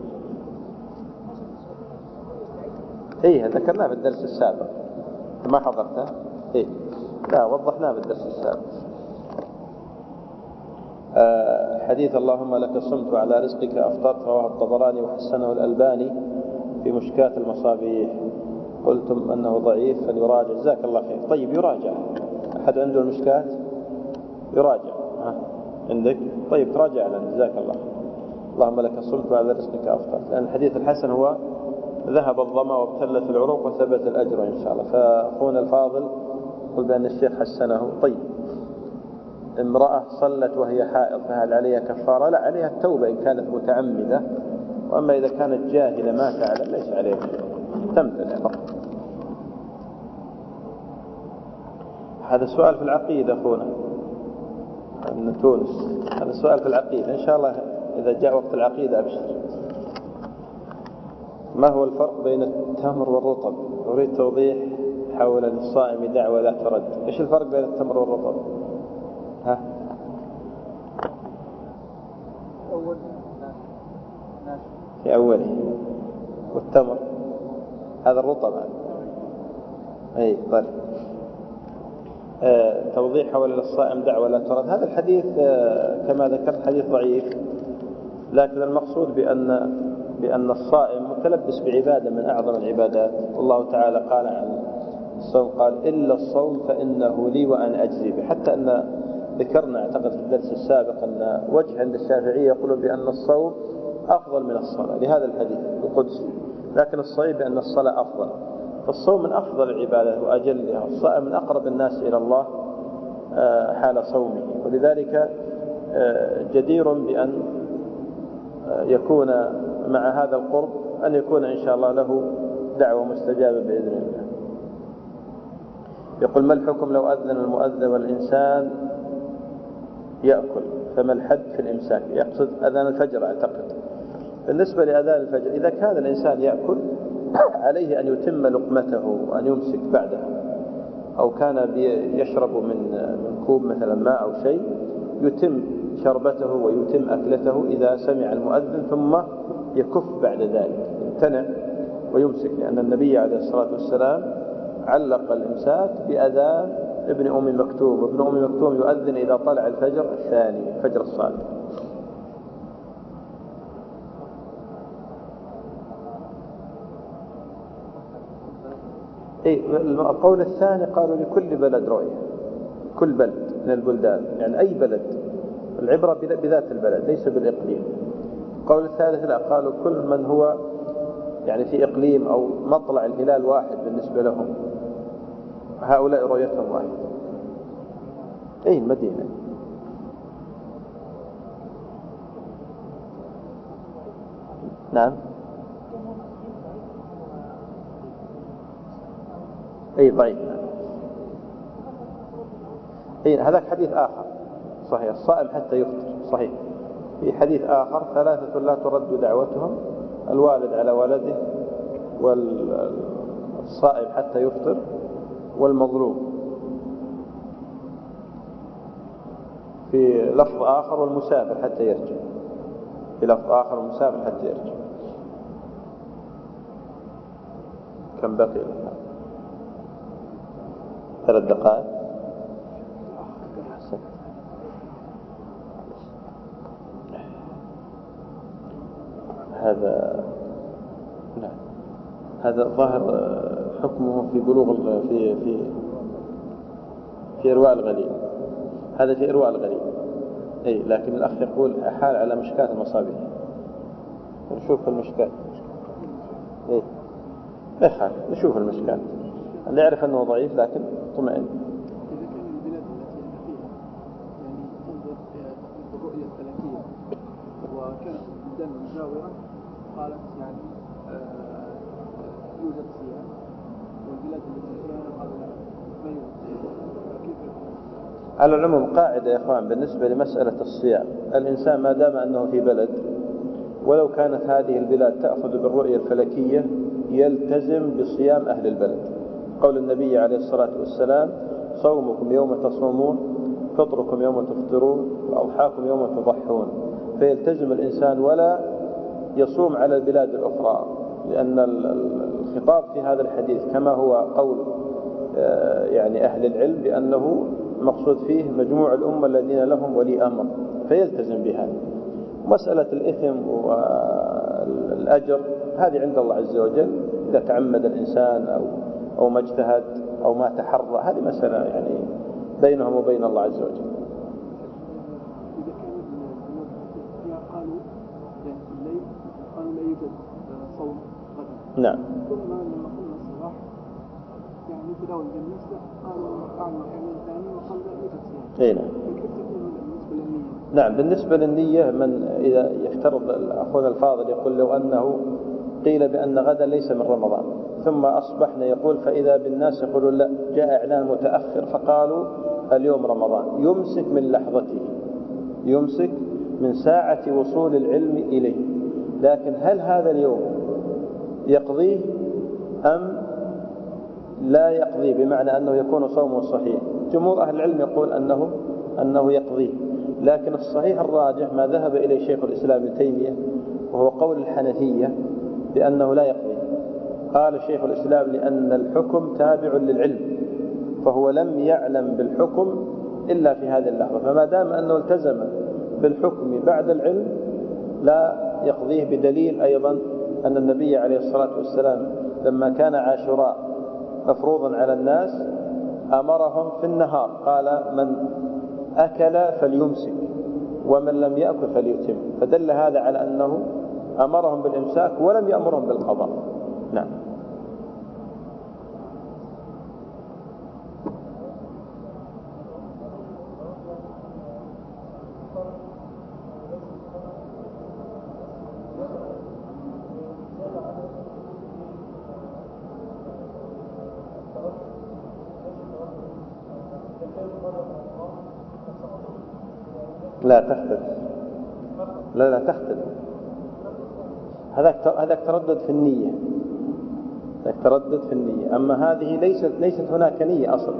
إيه ذكرناه في الدرس السابق، ما حضرته؟ إيه لا، وضحناه في الدرس السابق. آه حديث اللهم لك صمت وعلى رزقك أفطرت رواه الطبراني وحسنه الألباني في مشكاة المصابيح. قلتم أنه ضعيف فليراجع. جزاك الله خير. طيب يراجع. أحد عنده المشكاة؟ يراجع. ها عندك؟ طيب تراجع لنا. جزاك الله خير. اللهم لك صمت وعلى رزقك أفطرت، لأن الحديث الحسن هو ذهب الظما وابتلت العروق وثبت الأجر إن شاء الله. فأخونا الفاضل قل بأن الشيخ حسنه. طيب، امرأة صلت وهي حائض فهل عليها كفارة؟ لا، عليها التوبة إن كانت متعمدة، وأما إذا كانت جاهلة ما تعلم ليس عليها شيء، تمتنع فقط. هذا سؤال في العقيدة أخونا من تونس. هذا سؤال في العقيدة إن شاء الله إذا جاء وقت العقيدة أبشر. ما هو الفرق بين التمر والرطب؟ أريد توضيح حول للصائم دعوة لا ترد. إيش الفرق بين التمر والرطب؟ ها؟ في أوله، والتمر هذا الرطب. أي طيب. آه توضيح حول للصائم دعوة لا ترد. هذا الحديث آه كما ذكرت حديث ضعيف، لكن المقصود بأن بأن الصائم متلبس بعبادة من أعظم العبادات. والله تعالى قال عن الصوم قال: إلا الصوم فإنه لي وأنا أجزي به. حتى أن ذكرنا أعتقد في الدرس السابق أن وجه عند الشافعية يقولون بأن الصوم أفضل من الصلاة لهذا الحديث القدسي، لكن الصحيح بأن الصلاة أفضل. فالصوم من أفضل العبادات وأجلها. الصائم من أقرب الناس إلى الله حال صومه، ولذلك جدير بأن يكون مع هذا القرب أن يكون إن شاء الله له دعوة مستجابة بإذن الله. يقول: ما الحكم لو أذن المؤذن والإنسان يأكل؟ فما الحد في الإمساك؟ يقصد أذان الفجر أعتقد. بالنسبة لأذان الفجر، إذا كان الإنسان يأكل عليه أن يتم لقمته وأن يمسك بعدها، أو كان يشرب من من كوب مثلا ماء أو شيء، يتم شربته ويتم أكلته إذا سمع المؤذن، ثم يكف بعد ذلك، يمتنع ويمسك، لأن النبي عليه الصلاة والسلام علق الإمساك بأذان ابن أم مكتوم، وابن أم مكتوم يؤذن إذا طلع الفجر الثاني، الفجر الصادق. إيه القول الثاني قالوا لكل بلد رؤية، كل بلد من البلدان، يعني أي بلد، العبرة بذات البلد ليس بالإقليم. القول الثالث لا، قالوا كل من هو يعني في إقليم أو مطلع الهلال واحد بالنسبة لهم، هؤلاء رؤيتهم واحد. أي المدينة. نعم. أي ضعيف. أي هذاك حديث آخر صحيح، الصائم حتى يفطر صحيح. في حديث آخر: ثلاثة لا ترد دعوتهم، الوالد على ولده، والصائم حتى يفطر، والمظلوم. في لفظ آخر: والمسافر حتى يرجع. في لفظ آخر: والمسافر حتى يرجع. كم بقي لنا؟ ثلاث دقائق. هذا نعم، هذا ظهر حكمه في بلوغ في في في إرواء الغليل. هذا في إرواء الغليل. أي لكن الأخ يقول حال على مشكاة المصابيح. نشوف المشكاة. إيه إيه نشوف المشكاة. اللي يعرف أنه ضعيف لكن طمئن. إذا كان البلاد التي أنت فيها يعني تنظر في الرؤية الفلكية وكانت البلدان المجاورة قالت يعني آه يوجد صيام والبلاد التي فيها قالوا لا ما يوجد صيام فكيف يكون؟ على العموم قاعدة يا إخوان بالنسبة لمسألة الصيام، الإنسان ما دام أنه في بلد ولو كانت هذه البلاد تأخذ بالرؤية الفلكية يلتزم بصيام أهل البلد. قول النبي عليه الصلاة والسلام: صومكم يوم تصومون، فطركم يوم تفطرون، وأضحاكم يوم تضحون. فيلتزم الإنسان ولا يصوم على البلاد الأخرى، لأن الخطاب في هذا الحديث كما هو قول يعني أهل العلم بأنه مقصود فيه مجموع الأمة الذين لهم ولي أمر، فيلتزم بها. مسألة الإثم والأجر هذه عند الله عز وجل، إذا تعمد الإنسان أو أو ما اجتهد أو ما تحرى، هذه مسألة يعني بينهم وبين الله عز وجل. إذا كان البلاد قالوا يعني في الليل قالوا لا يوجد صوم غدا. نعم. ثم لما قلنا الصباح يعني تداول بالنسبة قالوا أعلم يعني الثاني وقال لا يوجد صيام. أي نعم. فكيف تكون بالنسبة للنية؟ نعم بالنسبة للنية، من إذا يفترض أخونا الفاضل يقول لو أنه قيل بأن غدا ليس من رمضان ثم أصبحنا يقول فإذا بالناس يقولون لا جاء إعلان متأخر فقالوا اليوم رمضان، يمسك من لحظته، يمسك من ساعة وصول العلم إليه. لكن هل هذا اليوم يقضيه أم لا يقضيه، بمعنى أنه يكون صومه صحيح؟ جمهور أهل العلم يقول أنه أنه يقضيه، لكن الصحيح الراجح ما ذهب إليه شيخ الإسلام ابن تيمية وهو قول الحنفية بأنه لا يقضي. قال شيخ الإسلام لأن الحكم تابع للعلم، فهو لم يعلم بالحكم إلا في هذه اللحظة، فما دام أنه التزم بالحكم بعد العلم لا يقضيه، بدليل أيضا أن النبي عليه الصلاة والسلام لما كان عاشوراء مفروضا على الناس أمرهم في النهار، قال من أكل فليمسك ومن لم يأكل فليتم، فدل هذا على أنه أمرهم بالإمساك ولم يأمرهم بالقضاء. نعم. لا تختلف، لا لا تختلف، هذاك هذاك تردد في النية، هذاك تردد في النية، أما هذه ليست ليست هناك نية أصلا.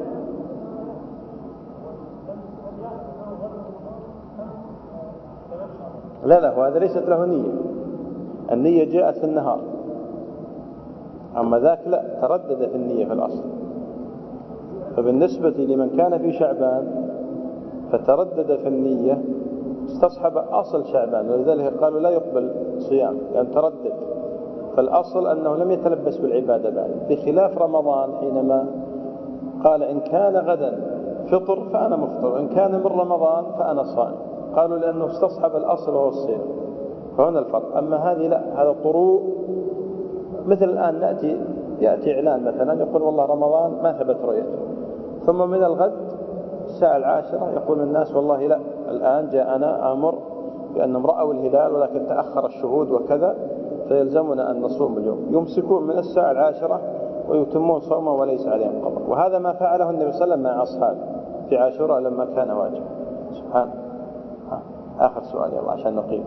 لا لا وهذا ليست له نية، النية جاءت في النهار، أما ذاك لا تردد في النية في الأصل. فبالنسبة لمن كان في شعبان فتردد في النية استصحب أصل شعبان، ولذلك قالوا لا يقبل صيام لأن تردد، فالأصل أنه لم يتلبس بالعبادة بعد، بخلاف رمضان حينما قال إن كان غدا فطر فأنا مفطر وإن كان من رمضان فأنا صائم، قالوا لأنه استصحب الأصل وهو الصيام، فهنا الفرق. أما هذه لا، هذا طروء، مثل الآن نأتي يأتي إعلان مثلا يقول والله رمضان ما ثبت رؤيته، ثم من الغد الساعة العاشرة يقول الناس والله لا الآن جاءنا أمر بأنهم رأوا الهلال ولكن تأخر الشهود وكذا، فيلزمنا أن نصوم اليوم، يمسكون من الساعة العاشرة ويتمون صومه وليس عليهم قضاء. وهذا ما فعله النبي صلى الله عليه وسلم مع أصحابه في عاشوراء لما كان واجب. سبحان. آخر سؤال يلا عشان نقيم.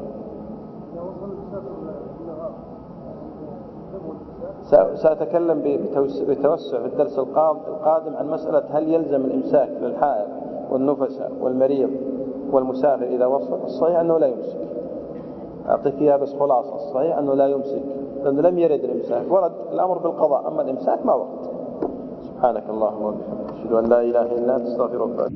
سأتكلم بتوسع في الدرس القادم عن مسألة هل يلزم الإمساك للحائض والنفساء والمريض والمسافر إذا وصل. الصحيح أنه لا يمسك، أعطيك إياها بس خلاصة، الصحيح أنه لا يمسك لأنه لم يرد الإمساك، ورد الأمر بالقضاء، أما الإمساك ما ورد. سبحانك اللهم وبحمدك، أشهد أن لا إله إلا أنت، أستغفرك.